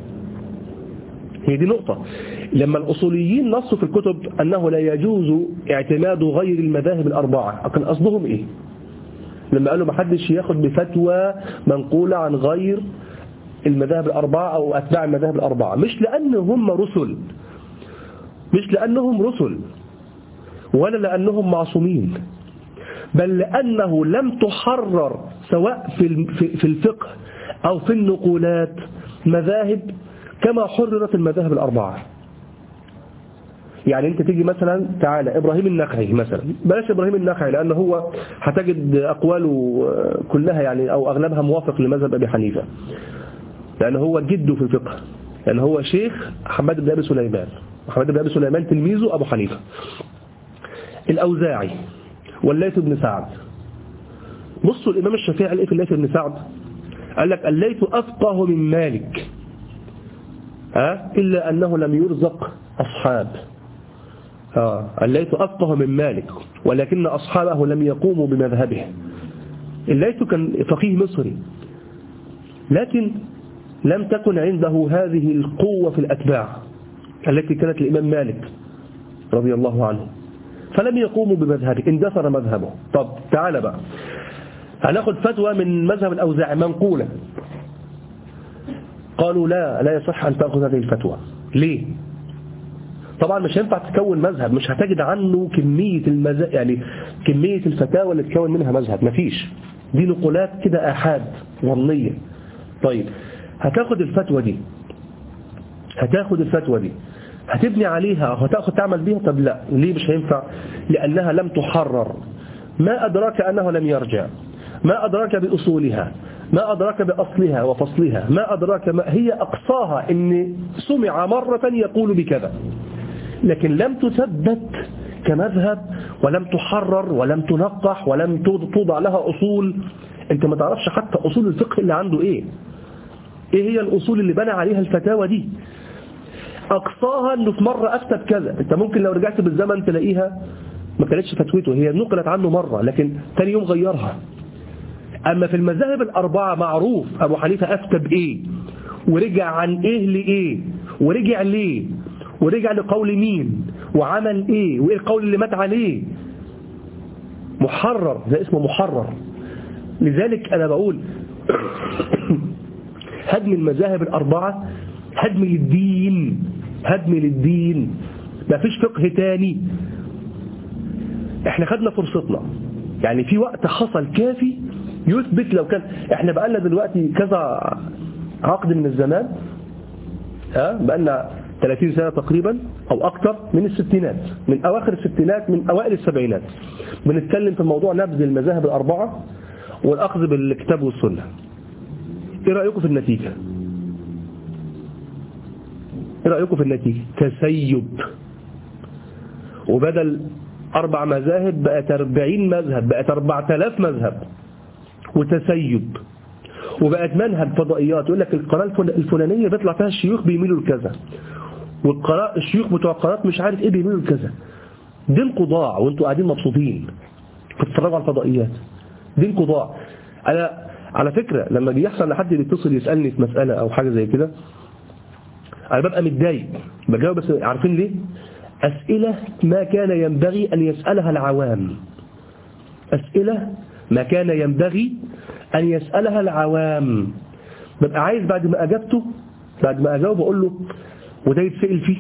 هي دي نقطة. لما الأصوليين نصوا في الكتب أنه لا يجوز اعتماد غير المذاهب الأربعة، كان قصدهم إيه؟ لما قالوا ما حدش ياخد بفتوى منقولة عن غير المذاهب الأربعة أو أتباع المذاهب الأربعة، مش لأنهم رسل، مش لأنهم رسل ولا لأنهم معصومين، بل لأنه لم تحرر سواء في الفقه أو في النقولات مذاهب كما حررت المذاهب الأربعة. يعني انت تيجي مثلا تعالى إبراهيم النخعي مثلا، بلاش إبراهيم النخعي لأن هو هتجد أقواله كلها يعني أو أغلبها موافق لمذهب أبي حنيفة، لأن هو جده في الفقه، لأن هو شيخ حماد بن أبي سليمان، حماد بن أبي سليمان تلميذه أبو حنيفة. الأوزاعي والليث بن سعد. بصوا الإمام الشافعي قال إيه في الليث بن سعد؟ قال لك الليث أفقه من مالك، ها، إلا أنه لم يرزق أصحاب. آه. الليث أفقه من مالك ولكن أصحابه لم يقوموا بمذهبه. الليث كان فقيه مصري لكن لم تكن عنده هذه القوة في الأتباع التي كانت الإمام مالك رضي الله عنه، فلم يقوموا بمذهبه، اندثر مذهبه. طب تعال بقى، هناخد فتوى من مذهب الأوزاعي منقولة، قالوا لا لا يصح أن تأخذ هذه الفتوى. ليه؟ طبعا مش هينفع تكون مذهب، مش هتجد عنه كمية المز... يعني كمية الفتاوى اللي تكون منها مذهب، مفيش، دي نقولات كده آحاد ظنية. طيب هتاخد الفتوى دي هتاخد الفتوى دي هتبني عليها أو هتاخد تعمل بيها؟ طب لا، ليه مش هينفع؟ لأنها لم تحرر. ما أدراك أنه لم يرجع؟ ما أدراك بأصولها؟ ما أدراك بأصلها وفصلها؟ ما أدراك ما هي أقصاها إن سمع مرة يقول بكذا، لكن لم تثبت كمذهب ولم تحرر ولم تنقح ولم توضع لها أصول. أنت ما تعرفش حتى أصول الفقه اللي عنده إيه إيه هي الأصول اللي بنى عليها الفتاوى دي. أقصاها أنه في مرة أفتى بكذا، أنت ممكن لو رجعت بالزمن تلاقيها ما كانتش فتوته، هي نقلت عنه مرة لكن ثاني يوم غيرها. أما في المذاهب الأربعة معروف أبو حنيفة أفتى بإيه ورجع عن إيه لإيه ورجع ليه ورجع لقول مين وعمل إيه وإيه القول اللي مات عليه، محرر، ده اسمه محرر. لذلك أنا بقول هدم المذاهب الأربعة هدم للدين، هدم للدين، ما فيش فقه تاني. احنا خدنا فرصتنا، يعني في وقت حصل كافي يثبت. لو كان احنا بقالنا دلوقتي كذا عقد من الزمان، ها بقالنا ثلاثين سنة تقريبا او اكتر، من الستينات، من اواخر الستينات، من اوائل السبعينات، بنتكلم في موضوع نبذ المذاهب الاربعة والاخذ بالكتاب والسنة. ايه رأيكم في النتيجة؟ ايه رأيكم في النتيجة؟ تسيب، وبدل أربع مذاهب بقت أربعين مذهب، بقت أربعة آلاف مذهب، وتسيب. وبقت منهج فضائيات، يقول لك القناة الفلانية بيطلع فيها الشيوخ بيميلوا لكذا، والقناة الشيوخ بتوع القناة مش عارف ايه بيميلوا لكذا. دينكم ضاع وانتوا قاعدين مبسوطين بتتفرجوا على الفضائيات، دينكم ضاع. انا على فكرة لما بيحصل لحد يتصل يسألني في مسألة او حاجة زي كده، انا ببقى متضايق بجاوب، بس عارفين ليه؟ أسئلة ما كان ينبغي أن يسألها العوام، أسئلة ما كان ينبغي أن يسألها العوام. ببقى عايز بعد ما أجابته، بعد ما أجاوب أقول له وده يتسأل فيه؟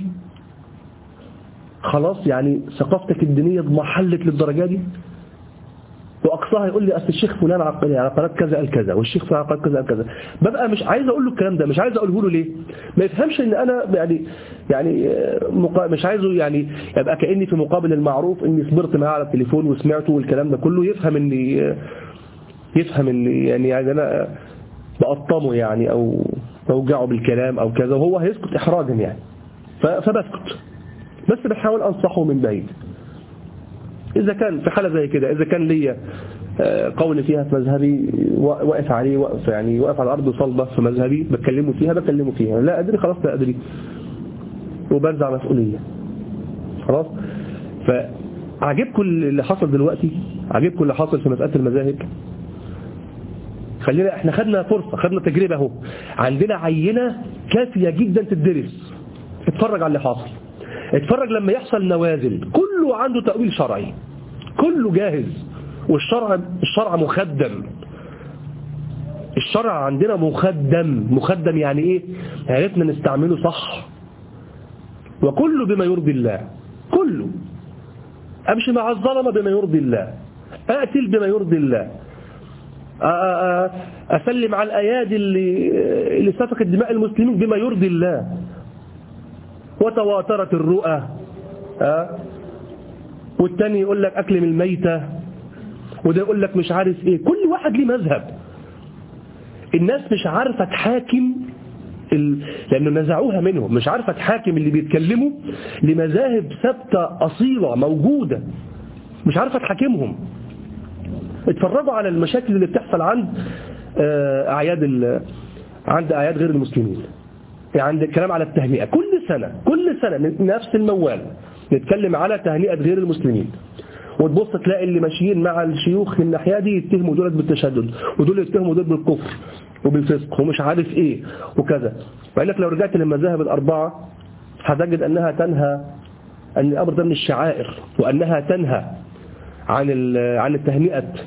خلاص يعني ثقافتك الدينية اضمحلت للدرجة دي؟ وأقصاها يقول لي أصل الشيخ فلان على قناة كذا قال كذا، والشيخ فلان على قناة كذا قال كذا. ببقى مش عايز أقول له الكلام ده، مش عايز أقوله له. ليه؟ ما يفهمش إن أنا يعني يعني مش عايزه يعني يبقى كأني في مقابل المعروف إني صبرت معاه على التليفون وسمعته والكلام ده كله، يفهم إني يفهم إني يعني يعني أنا بقطمه يعني أو بوجعه بالكلام أو كذا، وهو هيسكت إحراجا يعني، فبسكت، بس بحاول أنصحه من بعيد. إذا كان في حالة زي كده، إذا كان ليا قول فيها في مذهبي واقف عليه، واقف يعني واقف على الأرض صلبة في مذهبي، بكلمه فيها بكلمه فيها، لا أدري خلاص لا أدري، وبنزع مسؤولية خلاص. فعجبكم اللي حصل دلوقتي، عجبكم اللي حصل في مسألة المذاهب. خلينا احنا خدنا فرصة، خدنا تجربة اهو، عندنا عينة كافية جدا تدرس. اتفرج على اللي حاصل، اتفرج لما يحصل نوازل كله عنده تأويل شرعي، كله جاهز، والشرع الشرع مخدم. الشرع عندنا مخدم. مخدم يعني ايه؟ عرفنا نستعمله صح، وكله بما يرضي الله، كله. امشي مع الظلمة بما يرضي الله، اقتل بما يرضي الله، اسلم على الايادي اللي اللي سفكت دماء المسلمين بما يرضي الله. وتواترت الرؤى، أه؟ والتاني يقول لك أكل من الميتة، وده يقول لك مش عارف إيه. كل واحد ليه مذهب. الناس مش عارفة تحاكم ال... لأنه نزعوها منهم، مش عارفة تحاكم اللي بيتكلموا لمذاهب ثابتة أصيلة موجودة، مش عارفة تحاكمهم. اتفرجوا على المشاكل اللي بتحصل عند أعياد ال... عند أعياد غير المسلمين، عند الكلام على التهنئة. كل سنة كل سنة نفس الموال، نتكلم على تهنئة غير المسلمين، وتبص تلاقي اللي ماشيين مع الشيوخ من الناحية دي يتهموا دول بالتشدد، ودول يتهموا دول بالكفر وبالفسق ومش عارف ايه وكذا. فإنك لو رجعت للمذاهب الأربعة هتجد أنها تنهى، أن الأمر ده من الشعائر، وأنها تنهى عن عن التهنئة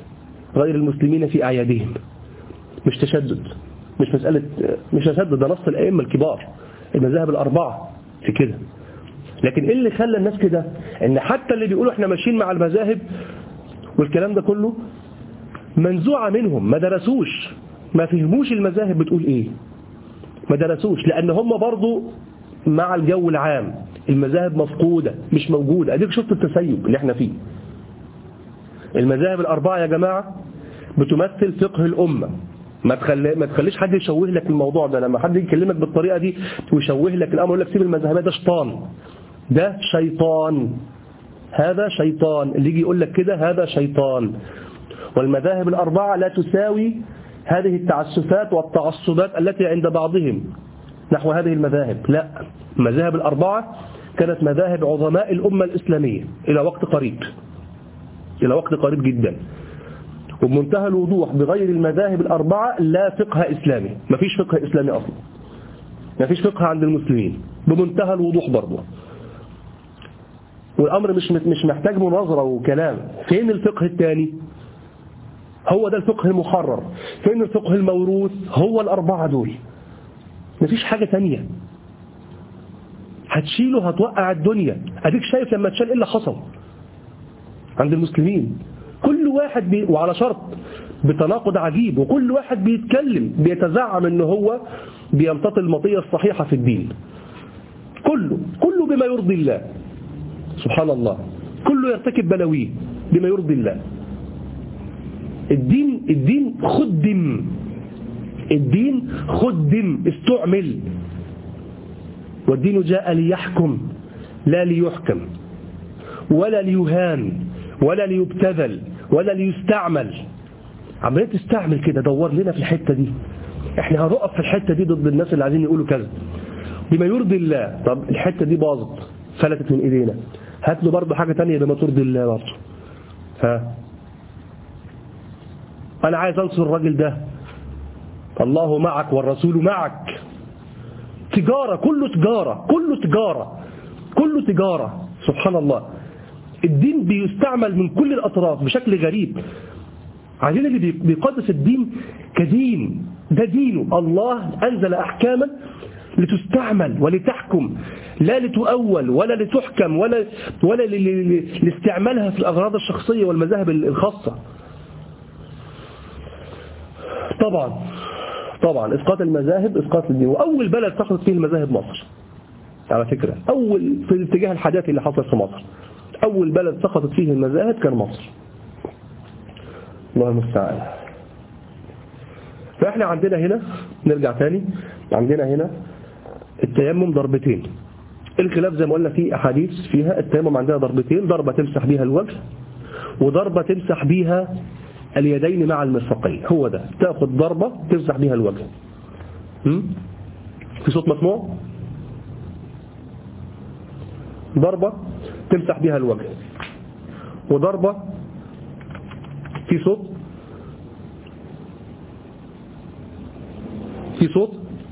غير المسلمين في أعيادهم. مش تشدد، مش مسألة، مش تشدد، ده نص الأئمة الكبار المذاهب الأربعة في كده. لكن إيه اللي خلى الناس كده؟ إن حتى اللي بيقولوا إحنا ماشيين مع المذاهب والكلام ده كله منزوعة منهم، ما درسوش، ما فهموش المذاهب بتقول إيه، ما درسوش، لأن هم برضو مع الجو العام المذاهب مفقودة مش موجودة. أديك شفت التسيب اللي احنا فيه. المذاهب الأربعة يا جماعة بتمثل فقه الأمة. ما تخلي ما تخليش حد يشوه لك الموضوع ده. لما حد يكلمك بالطريقة دي ويشوه لك الأمر يقول لك سيب المذاهب، ده شيطان، ده شيطان، هذا شيطان. اللي يجي يقول لك كده هذا شيطان. والمذاهب الأربعة لا تساوي هذه التعسفات والتعصبات التي عند بعضهم نحو هذه المذاهب. لا، المذاهب الأربعة كانت مذاهب عظماء الأمة الإسلامية إلى وقت قريب، إلى وقت قريب جدا، وبمنتهى الوضوح. بغير المذاهب الأربعة لا فقه إسلامي، ما فيش فقه إسلامي أصلا، ما فيش فقه عند المسلمين، بمنتهى الوضوح برضه. والأمر مش مش محتاج مناظرة وكلام. فين الفقه الثاني؟ هو ده الفقه المحرر. فين الفقه الموروث؟ هو الأربعة دول، مفيش حاجة تانية. هتشيله هتوقع الدنيا. أديك شايف لما تشال إيه اللي حصل عند المسلمين. كل واحد بي... وعلى شرط بتناقض عجيب، وكل واحد بيتكلم بيتزعم إنه هو بيمتطي المطية الصحيحة في الدين. كله كله بما يرضي الله سبحان الله، كله يرتكب بلاويه بما يرضي الله. الدين الدين خدم، الدين خدم، استعمل. والدين جاء ليحكم لا ليحكم ولا ليهان ولا ليبتذل ولا ليستعمل. عمالية تستعمل كده، دور لنا في الحتة دي، احنا هنقف في الحتة دي ضد الناس اللي عايزين يقولوا كذا بما يرضي الله. طب الحتة دي باظت فلتت من ايدينا، هات له برضه حاجة تانية بما ترضي الله برضه. ها، انا عايز انصر الراجل ده، الله معك والرسول معك. تجارة، كله تجارة، كله تجارة، كله تجارة. سبحان الله، الدين بيستعمل من كل الأطراف بشكل غريب. عايزين اللي بيقدس الدين كدين، ده دينه. الله أنزل أحكاما لتستعمل ولتحكم، لا لتؤول ولا لتحكم ولا ولا لاستعمالها في الأغراض الشخصية والمذاهب الخاصة. طبعا طبعا إسقاط المذاهب إسقاط الدين. وأول بلد سقطت فيه المذاهب مصر على فكرة. أول في الاتجاه الحداثي اللي حصل في مصر، أول بلد سقطت فيه المذاهب كان مصر. الله المستعان. فإحنا عندنا هنا، نرجع تاني، عندنا هنا التيمم ضربتين. الخلاف زي ما قلنا فيه أحاديث فيها التيمم عندنا ضربتين، ضربة تمسح بيها الوجه وضربة تمسح بيها اليدين مع المرفقين. هو ده، تأخذ ضربة تمسح بيها الوجه. في صوت مسموع؟ ضربة تمسح بيها الوجه وضربة في صوت، في صوت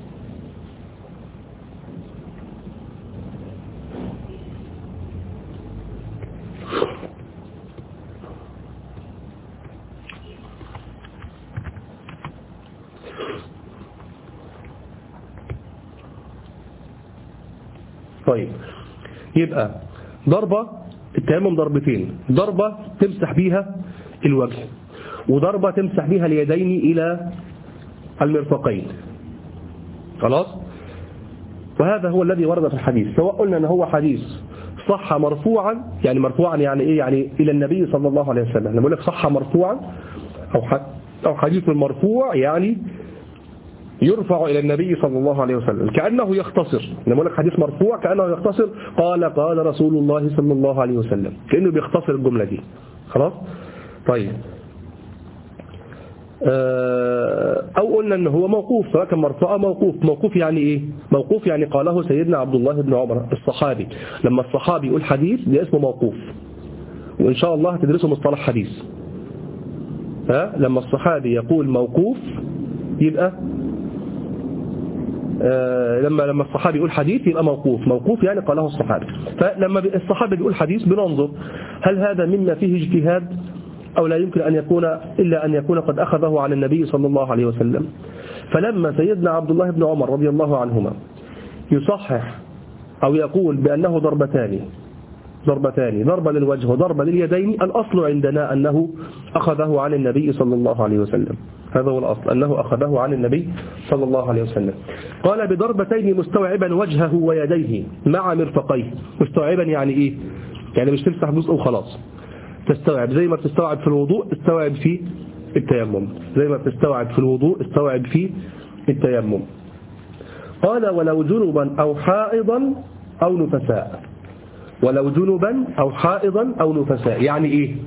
طيب. يبقى ضربة التيمم ضربتين، ضربة تمسح بيها الوجه وضربة تمسح بيها اليدين إلى المرفقين. خلاص. وهذا هو الذي ورد في الحديث، سواء قلنا أنه هو حديث صح مرفوعا، يعني مرفوعا يعني إيه؟ يعني إلى النبي صلى الله عليه وسلم. لما أقول لك صح مرفوعا أو أو حديث مرفوع يعني يرفع إلى النبي صلى الله عليه وسلم، كأنه يختصر. لما أقول لك حديث مرفوع كأنه يختصر، قال قال رسول الله صلى الله عليه وسلم، كأنه بيختصر الجملة دي. خلاص. طيب، أو قلنا أنه هو موقوف، سواء كان مرفوع أو موقوف. موقوف يعني إيه؟ موقوف يعني قاله سيدنا عبد الله بن عمر الصحابي. لما الصحابي يقول حديث ده اسمه موقوف، وإن شاء الله هتدرسوا مصطلح حديث. ها، لما الصحابي يقول موقوف يبقى آه لما لما الصحابي يقول حديث يبقى موقوف. موقوف يعني قاله الصحابي. فلما الصحابي بيقول حديث بننظر هل هذا مما فيه اجتهاد أو لا يمكن أن يكون إلا أن يكون قد أخذه عن النبي صلى الله عليه وسلم. فلما سيدنا عبد الله بن عمر رضي الله عنهما يصحح أو يقول بأنه ضربتان ضربتان ضربة للوجه وضربة لليدين، الأصل عندنا أنه أخذه عن النبي صلى الله عليه وسلم. هذا هو الأصل، أنه أخذه عن النبي صلى الله عليه وسلم. قال بضربتين مستوعبا وجهه ويديه مع مرفقيه. مستوعبا يعني إيه؟ يعني مش تمسح جزء وخلاص، تستوعب زي ما بتستوعب في الوضوء استوعب في التيمم، زي ما بتستوعب في الوضوء استوعب في التيمم. قال ولو جنبا أو حائضا أو نفساء. ولو جنبا أو حائضا أو نفساء يعني إيه؟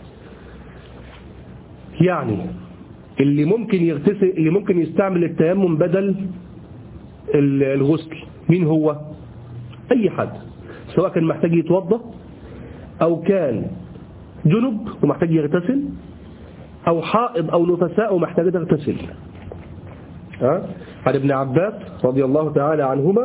يعني اللي ممكن يغتسل، اللي ممكن يستعمل التيمم بدل الغسل، مين هو؟ أي حد، سواء كان محتاج يتوضأ أو كان جنب ومحتاج يغتسل أو حائض أو نفساء ومحتاج يغتسل. عن ابن عباس رضي الله تعالى عنهما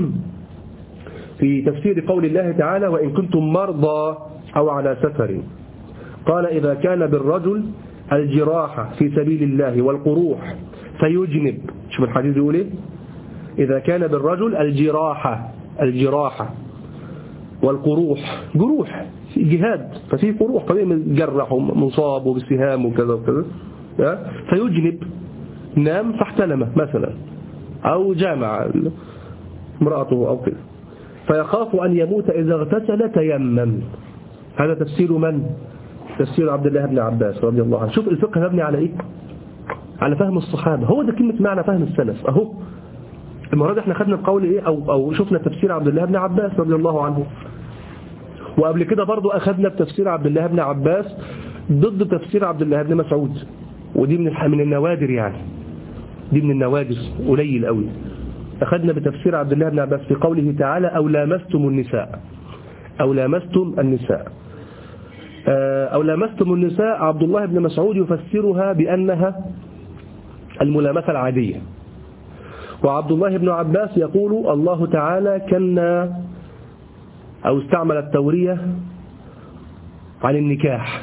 في تفسير قول الله تعالى وإن كنتم مرضى أو على سفر، قال إذا كان بالرجل الجراحة في سبيل الله والقروح فيجنب. شوف الحديث يقول إيه؟ إذا كان بالرجل الجراحة الجراحة والقروح، جروح جهاد ففي قروح طبيعي متجرح ومصاب وبسهام وكذا وكذا، فيجنب نام فاحتلم مثلا أو جامع امرأته أو كذا، فيخاف أن يموت إذا اغتسل تيمم. هذا تفسير من؟ تفسير عبد الله بن عباس رضي الله عنه. شوف الفقه مبني على إيه؟ على فهم الصحابة. هو ده كلمة معنى فهم السلف. أهو المرة دي احنا خدنا القول إيه أو, أو شفنا تفسير عبد الله بن عباس رضي الله عنه، وقبل كده برضو أخذنا بتفسير عبد الله بن عباس ضد تفسير عبد الله بن مسعود، ودي من من النوادر، يعني دي من النوادر قليل قوي. أخذنا بتفسير عبد الله بن عباس في قوله تعالى أو لامستم النساء أو لامستم النساء أو لامستم النساء. عبد الله بن مسعود يفسرها بأنها الملامسة العادية، وعبد الله بن عباس يقول الله تعالى كنا أو استعمل التورية عن النكاح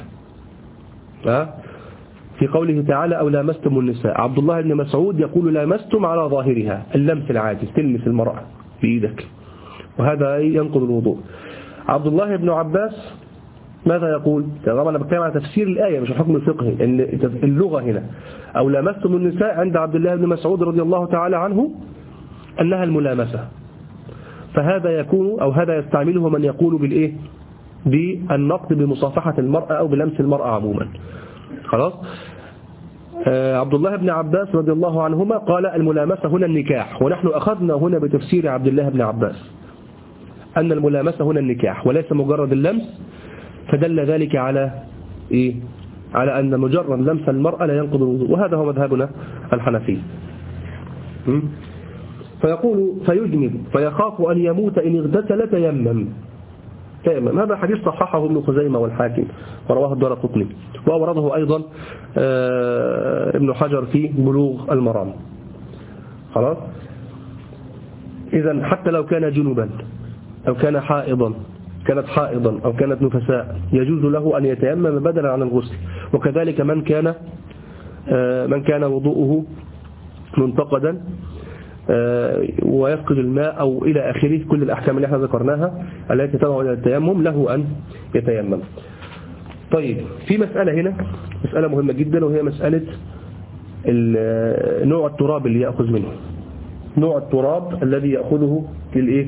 في قوله تعالى أو لامستم النساء. عبد الله بن مسعود يقول لامستم على ظاهرها اللمس العادي، تلمس المرأة بإيدك، وهذا ينقض الوضوء. عبد الله بن عباس ماذا يقول؟ طبعا أنا بتكلم عن تفسير الآية مش الحكم الفقهي، إن اللغة هنا أو لامستم النساء عند عبد الله بن مسعود رضي الله تعالى عنه أنها الملامسة، فهذا يكون أو هذا يستعمله من يقول بالإيه؟ بالنقد بمصافحة المرأة أو بلمس المرأة عموما. خلاص. آه عبد الله بن عباس رضي الله عنهما قال الملامسة هنا النكاح، ونحن أخذنا هنا بتفسير عبد الله بن عباس أن الملامسة هنا النكاح وليس مجرد اللمس، فدل ذلك على إيه؟ على أن مجرد لمس المرأة لا ينقض الوضوء، وهذا هو مذهبنا الحنفي. فيقول فيجنب فيخاف أن يموت إن اغتسل تيمم. تيمم هذا حديث صححه ابن خزيمة والحاكم ورواه الدارقطني، وأورده أيضا ابن حجر في بلوغ المرام. خلاص. إذن حتى لو كان جنبا أو كان حائضا كانت حائضا أو كانت نفساء يجوز له أن يتيمم بدلا عن الغسل، وكذلك من كان من كان وضوءه منتقدا ويفقد الماء أو إلى آخره، كل الأحكام اللي احنا ذكرناها التي تدعو إلى التيمم له أن يتيمم. طيب في مسألة هنا، مسألة مهمة جدا، وهي مسألة نوع التراب اللي يأخذ منه، نوع التراب الذي يأخذه للإيه؟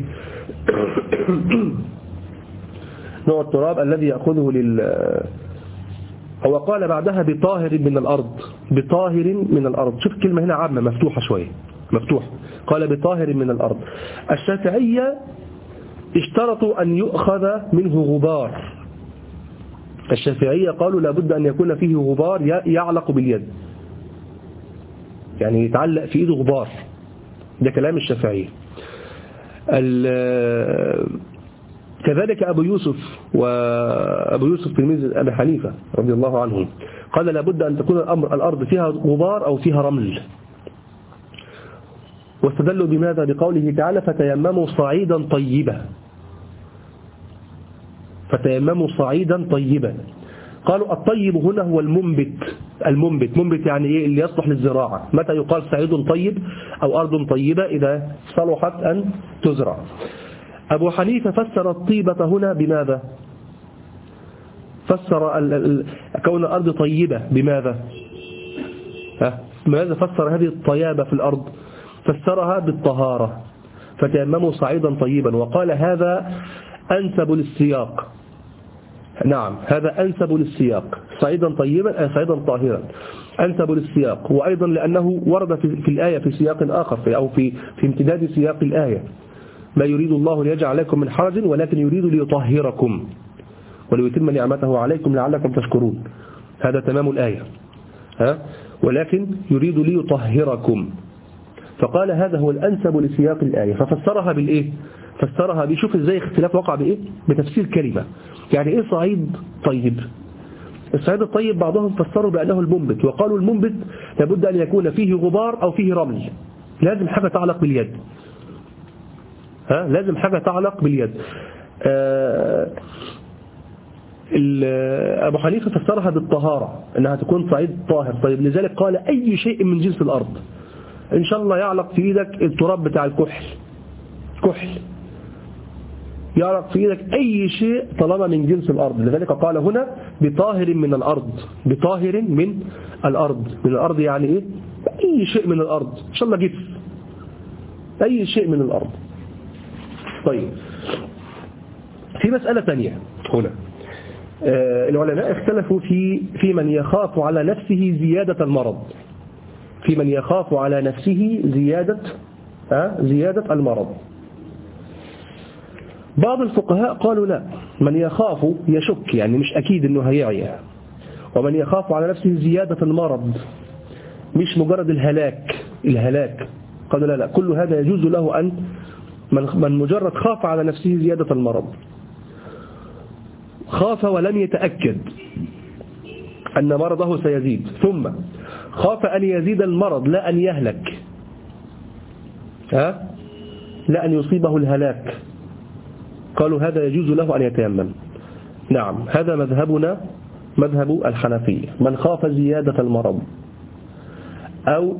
نوع التراب الذي يأخذه لل هو قال بعدها بطاهر من الأرض، بطاهر من الأرض. شوف الكلمة هنا عامة مفتوحة شوية، مفتوح. قال بطاهر من الأرض. الشافعية اشترطوا أن يؤخذ منه غبار. الشافعية قالوا لابد أن يكون فيه غبار يعلق باليد، يعني يتعلق في إيده غبار. ده كلام الشافعية. كذلك أبو يوسف وأبو يوسف تلميذ أبي حنيفة رضي الله عنهم قال لابد أن تكون الأمر الأرض فيها غبار أو فيها رمل، واستدلوا بماذا؟ بقوله تعالى فتيمموا صعيدا طيبا، فتيمموا صعيدا طيبا. قالوا الطيب هنا هو المنبت. المنبت منبت يعني إيه؟ اللي يصلح للزراعة. متى يقال صعيد طيب أو أرض طيبة؟ إذا صلحت أن تزرع. أبو حنيفة فسر الطيبة هنا بماذا؟ فسر كون الأرض طيبة بماذا؟ ها؟ ماذا فسر هذه الطيابة في الأرض؟ فسرها بالطهارة، فتيمموا صعيدا طيبا، وقال هذا أنسب للسياق. نعم هذا أنسب للسياق، صعيدا طيبا أي صعيدا طاهرا، أنسب للسياق. وأيضا لأنه ورد في, في الآية في سياق آخر في أو في في امتداد سياق الآية: ما يريد الله ليجعل لكم من حرج ولكن يريد ليطهركم وليتم نعمته عليكم لعلكم تشكرون. هذا تمام الآية، ها؟ ولكن يريد ليطهركم. فقال هذا هو الأنسب لسياق الآية، ففسرها بالإيه؟ فسرها بيشوف إزاي اختلاف وقع بإيه؟ بتفسير كلمة. يعني إيه صعيد طيب؟ الصعيد الطيب بعضهم فسروا بأنه المنبت، وقالوا المنبت لابد أن يكون فيه غبار أو فيه رمل، لازم حاجة تعلق باليد، ها؟ لازم حاجة تعلق باليد. آه أبو حنيفة فسرها بالطهارة، أنها تكون صعيد طاهر. طيب لذلك قال أي شيء من جنس الأرض، إن شاء الله يعلق في إيدك التراب بتاع الكحل، كحل يعلق في إيدك أي شيء طالما من جنس الأرض. لذلك قال هنا بطاهر من الأرض، بطاهر من الأرض. من الأرض يعني إيه؟ أي شيء من الأرض، إن شاء الله جف، أي شيء من الأرض. طيب في مسألة ثانية هنا، آه العلماء اختلفوا في في من يخاف على نفسه زيادة المرض، في من يخاف على نفسه زيادة آه زيادة المرض. بعض الفقهاء قالوا لا، من يخاف يشك، يعني مش أكيد أنه هيعيا. ومن يخاف على نفسه زيادة المرض مش مجرد الهلاك، الهلاك قالوا لا لا، كل هذا يجوز له أن من مجرد خاف على نفسه زيادة المرض، خاف ولم يتأكد أن مرضه سيزيد، ثم خاف أن يزيد المرض لا أن يهلك، ها؟ لا أن يصيبه الهلاك، قالوا هذا يجوز له أن يتيمم. نعم هذا مذهبنا، مذهب الحنفية. من خاف زيادة المرض أو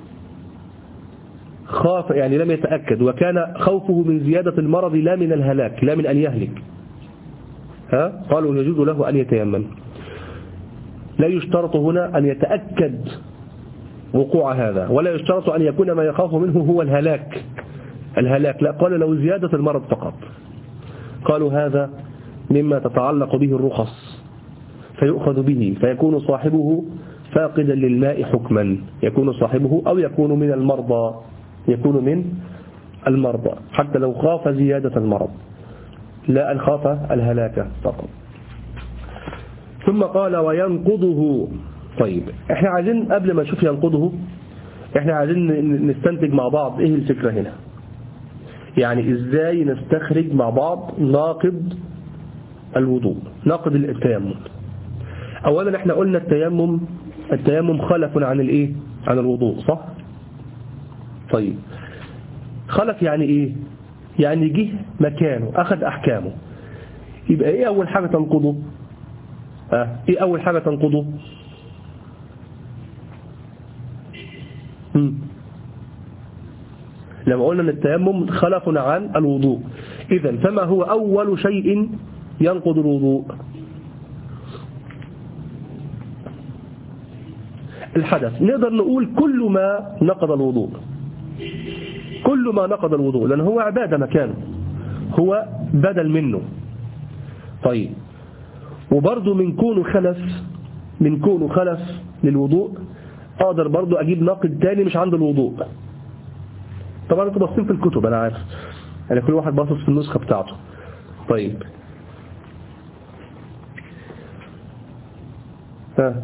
خاف يعني لم يتأكد وكان خوفه من زيادة المرض لا من الهلاك، لا من أن يهلك، ها؟ قالوا يجوز له أن يتيمم. لا يشترط هنا أن يتأكد وقوع هذا، ولا يشترط أن يكون ما يخاف منه هو الهلاك، الهلاك لا، قال لو زيادة المرض فقط. قالوا هذا مما تتعلق به الرخص فيؤخذ به، فيكون صاحبه فاقدا للماء حكما، يكون صاحبه أو يكون من المرضى، يكون من المرضى حتى لو خاف زيادة المرض لا أن خاف الهلاك فقط. ثم قال وينقضه. طيب احنا عايزين قبل ما نشوف ينقضه، احنا عايزين نستنتج مع بعض ايه الفكرة هنا، يعني ازاي نستخرج مع بعض ناقض الوضوء، ناقض التيمم. اولا احنا قلنا التيمم التيمم خلف عن الايه، عن الوضوء، صح؟ طيب خلف يعني ايه؟ يعني جه مكانه، اخذ احكامه. يبقى ايه اول حاجة تنقضه؟ اه ايه اول حاجة تنقضه؟ هم. لما قلنا ان التيمم خلف عن الوضوء، اذا فما هو اول شيء ينقض الوضوء؟ الحدث. نقدر نقول كل ما نقض الوضوء، كل ما نقض الوضوء، لأن هو عبادة مكانه، هو بدل منه. طيب وبرضه من كونه خلف، من كونه خلف للوضوء أقدر برضه أجيب ناقض تاني مش عند الوضوء. طبعا انتوا باصين في الكتب أنا عارف، يعني كل واحد باصص في النسخة بتاعته. طيب ها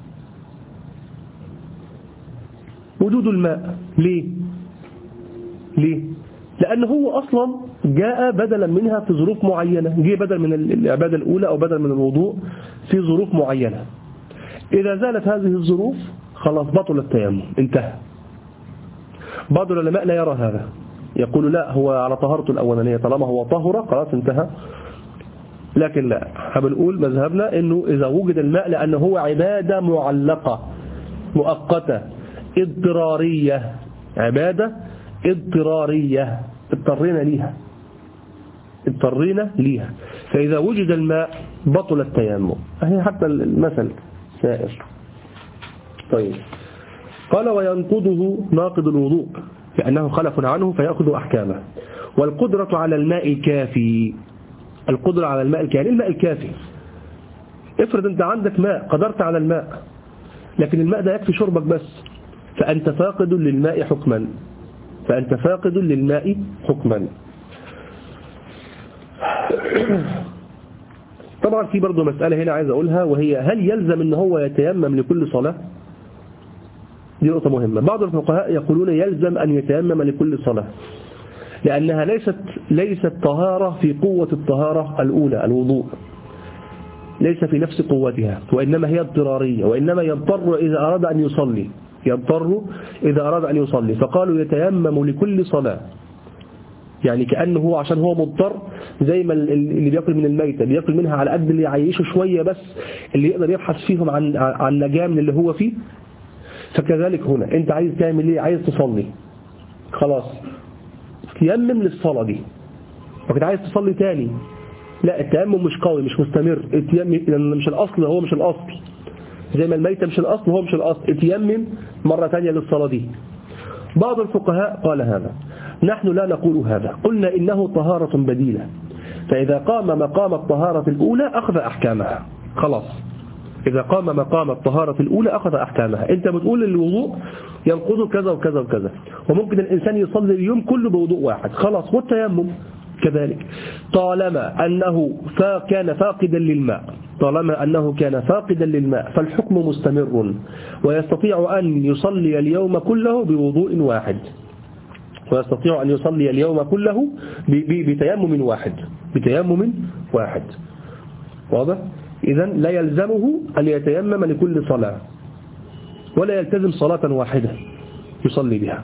وجود الماء ليه؟ ليه؟ لأن هو أصلا جاء بدلا منها في ظروف معينة، جاء بدل من العبادة الأولى أو بدل من الوضوء في ظروف معينة. إذا زالت هذه الظروف خلاص بطل التيمم، انتهى. بعض العلماء لا يرى هذا، يقول لا، هو على طهارته الأولانية، طالما هو طهر خلاص انتهى لكن لا، بنقول مذهبنا انه اذا وجد الماء لانه هو عبادة معلقة مؤقتة اضطرارية، عبادة اضطرارية اضطرينا ليها اضطرينا ليها فإذا وجد الماء بطل التيمم. هي حتى المثل سائر. طيب قال وينقضه ناقض الوضوء لأنه خلف عنه فيأخذ أحكامه. والقدرة على الماء الكافي، القدرة على الماء الكافي، الماء الكافي افرض انت عندك ماء قدرت على الماء لكن الماء ده يكفي شربك بس، فأنت فاقد للماء حكما فأنت فاقد للماء حكما. طبعا في برضه مسألة هنا عايز أقولها، وهي هل يلزم ان هو يتيمم لكل صلاة؟ دي نقطة مهمة. بعض الفقهاء يقولون يلزم أن يتيمم لكل صلاة، لأنها ليست ليست طهارة في قوة الطهارة الأولى الوضوء، ليس في نفس قوتها، وإنما هي اضطرارية، وإنما يضطر إذا أراد أن يصلي يضطر إذا أراد أن يصلي فقالوا يتيمم لكل صلاة. يعني كأنه هو عشان هو مضطر، زي ما اللي بيأكل من الميتة بيأكل منها على قد اللي يعيشه شوية بس، اللي يقدر يبحث فيهم عن عن نجاة من اللي هو فيه. فكذلك هنا انت عايز تعمل ايه؟ عايز تصلي، خلاص تيمم للصلاة دي. وكنت عايز تصلي تاني، لا التيمم مش قوي مش مستمر، التيمم مش الأصل هو مش الأصل، زي ما الميتة مش الأصل هو مش الأصل، التيمم مرة تانية للصلاة دي. بعض الفقهاء قال هذا، نحن لا نقول هذا، قلنا إنه طهارة بديلة، فإذا قام مقام الطهارة الأولى أخذ أحكامها. خلاص إذا قام مقام الطهارة الأولى أخذ أحكامها. أنت بتقول الوضوء ينقض كذا وكذا وكذا، وممكن الإنسان يصلي اليوم كله بوضوء واحد، خلاص. والتيمم كذلك، طالما أنه كان فاقدا للماء طالما أنه كان فاقدا للماء فالحكم مستمر، ويستطيع أن يصلي اليوم كله بوضوء واحد، ويستطيع أن يصلي اليوم كله بتيمم واحد بتيمم واحد واضح؟ إذن لا يلزمه أن يتيمم لكل صلاة، ولا يلتزم صلاة واحدة يصلي بها.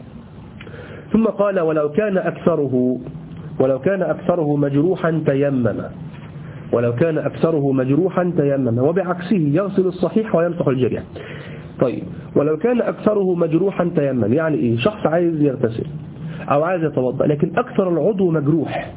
ثم قال ولو كان أكثره ولو كان أكثره مجروحا تيمم ولو كان أكثره مجروحا تيمم وبعكسه يغسل الصحيح ويمسح الجريح. طيب ولو كان أكثره مجروحا تيمم يعني إيه؟ شخص عايز يغتسل أو عايز يتوضأ لكن أكثر العضو مجروح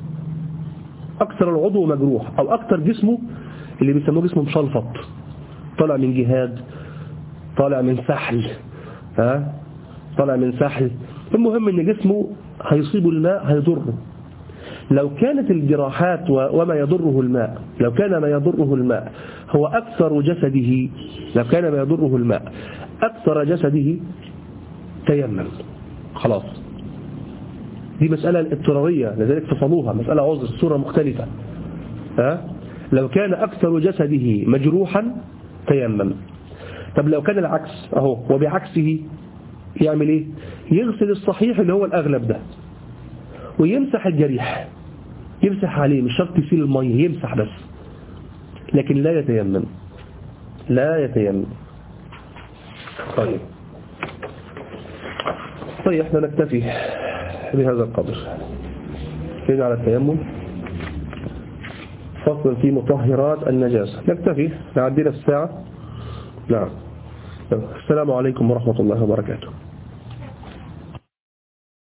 أكثر العضو مجروح أو أكثر جسمه اللي بيسموه جسمه مشلفط، طالع من جهاد، طالع من سحل ها طالع من سحل المهم ان جسمه هيصيب الماء هيضره. لو كانت الجراحات وما يضره الماء لو كان ما يضره الماء هو أكثر جسده لو كان ما يضره الماء أكثر جسده تيمم، خلاص. دي مسألة اضطرارية لذلك فصلوها، مسألة عذر صورة مختلفة. ها لو كان أكثر جسده مجروحا تيمم. طب لو كان العكس اهو وبعكسه يعمل ايه؟ يغسل الصحيح اللي هو الأغلب ده ويمسح الجريح، يمسح عليه، مش شرط يسيل المية، يمسح بس، لكن لا يتيمم لا يتيمم. طيب طيب احنا نكتفي بهذا القدر كده على التيمم. فصل في مطهرات النجاسة، نكتفي نعدينا الساعة. نعم. السلام عليكم ورحمة الله وبركاته.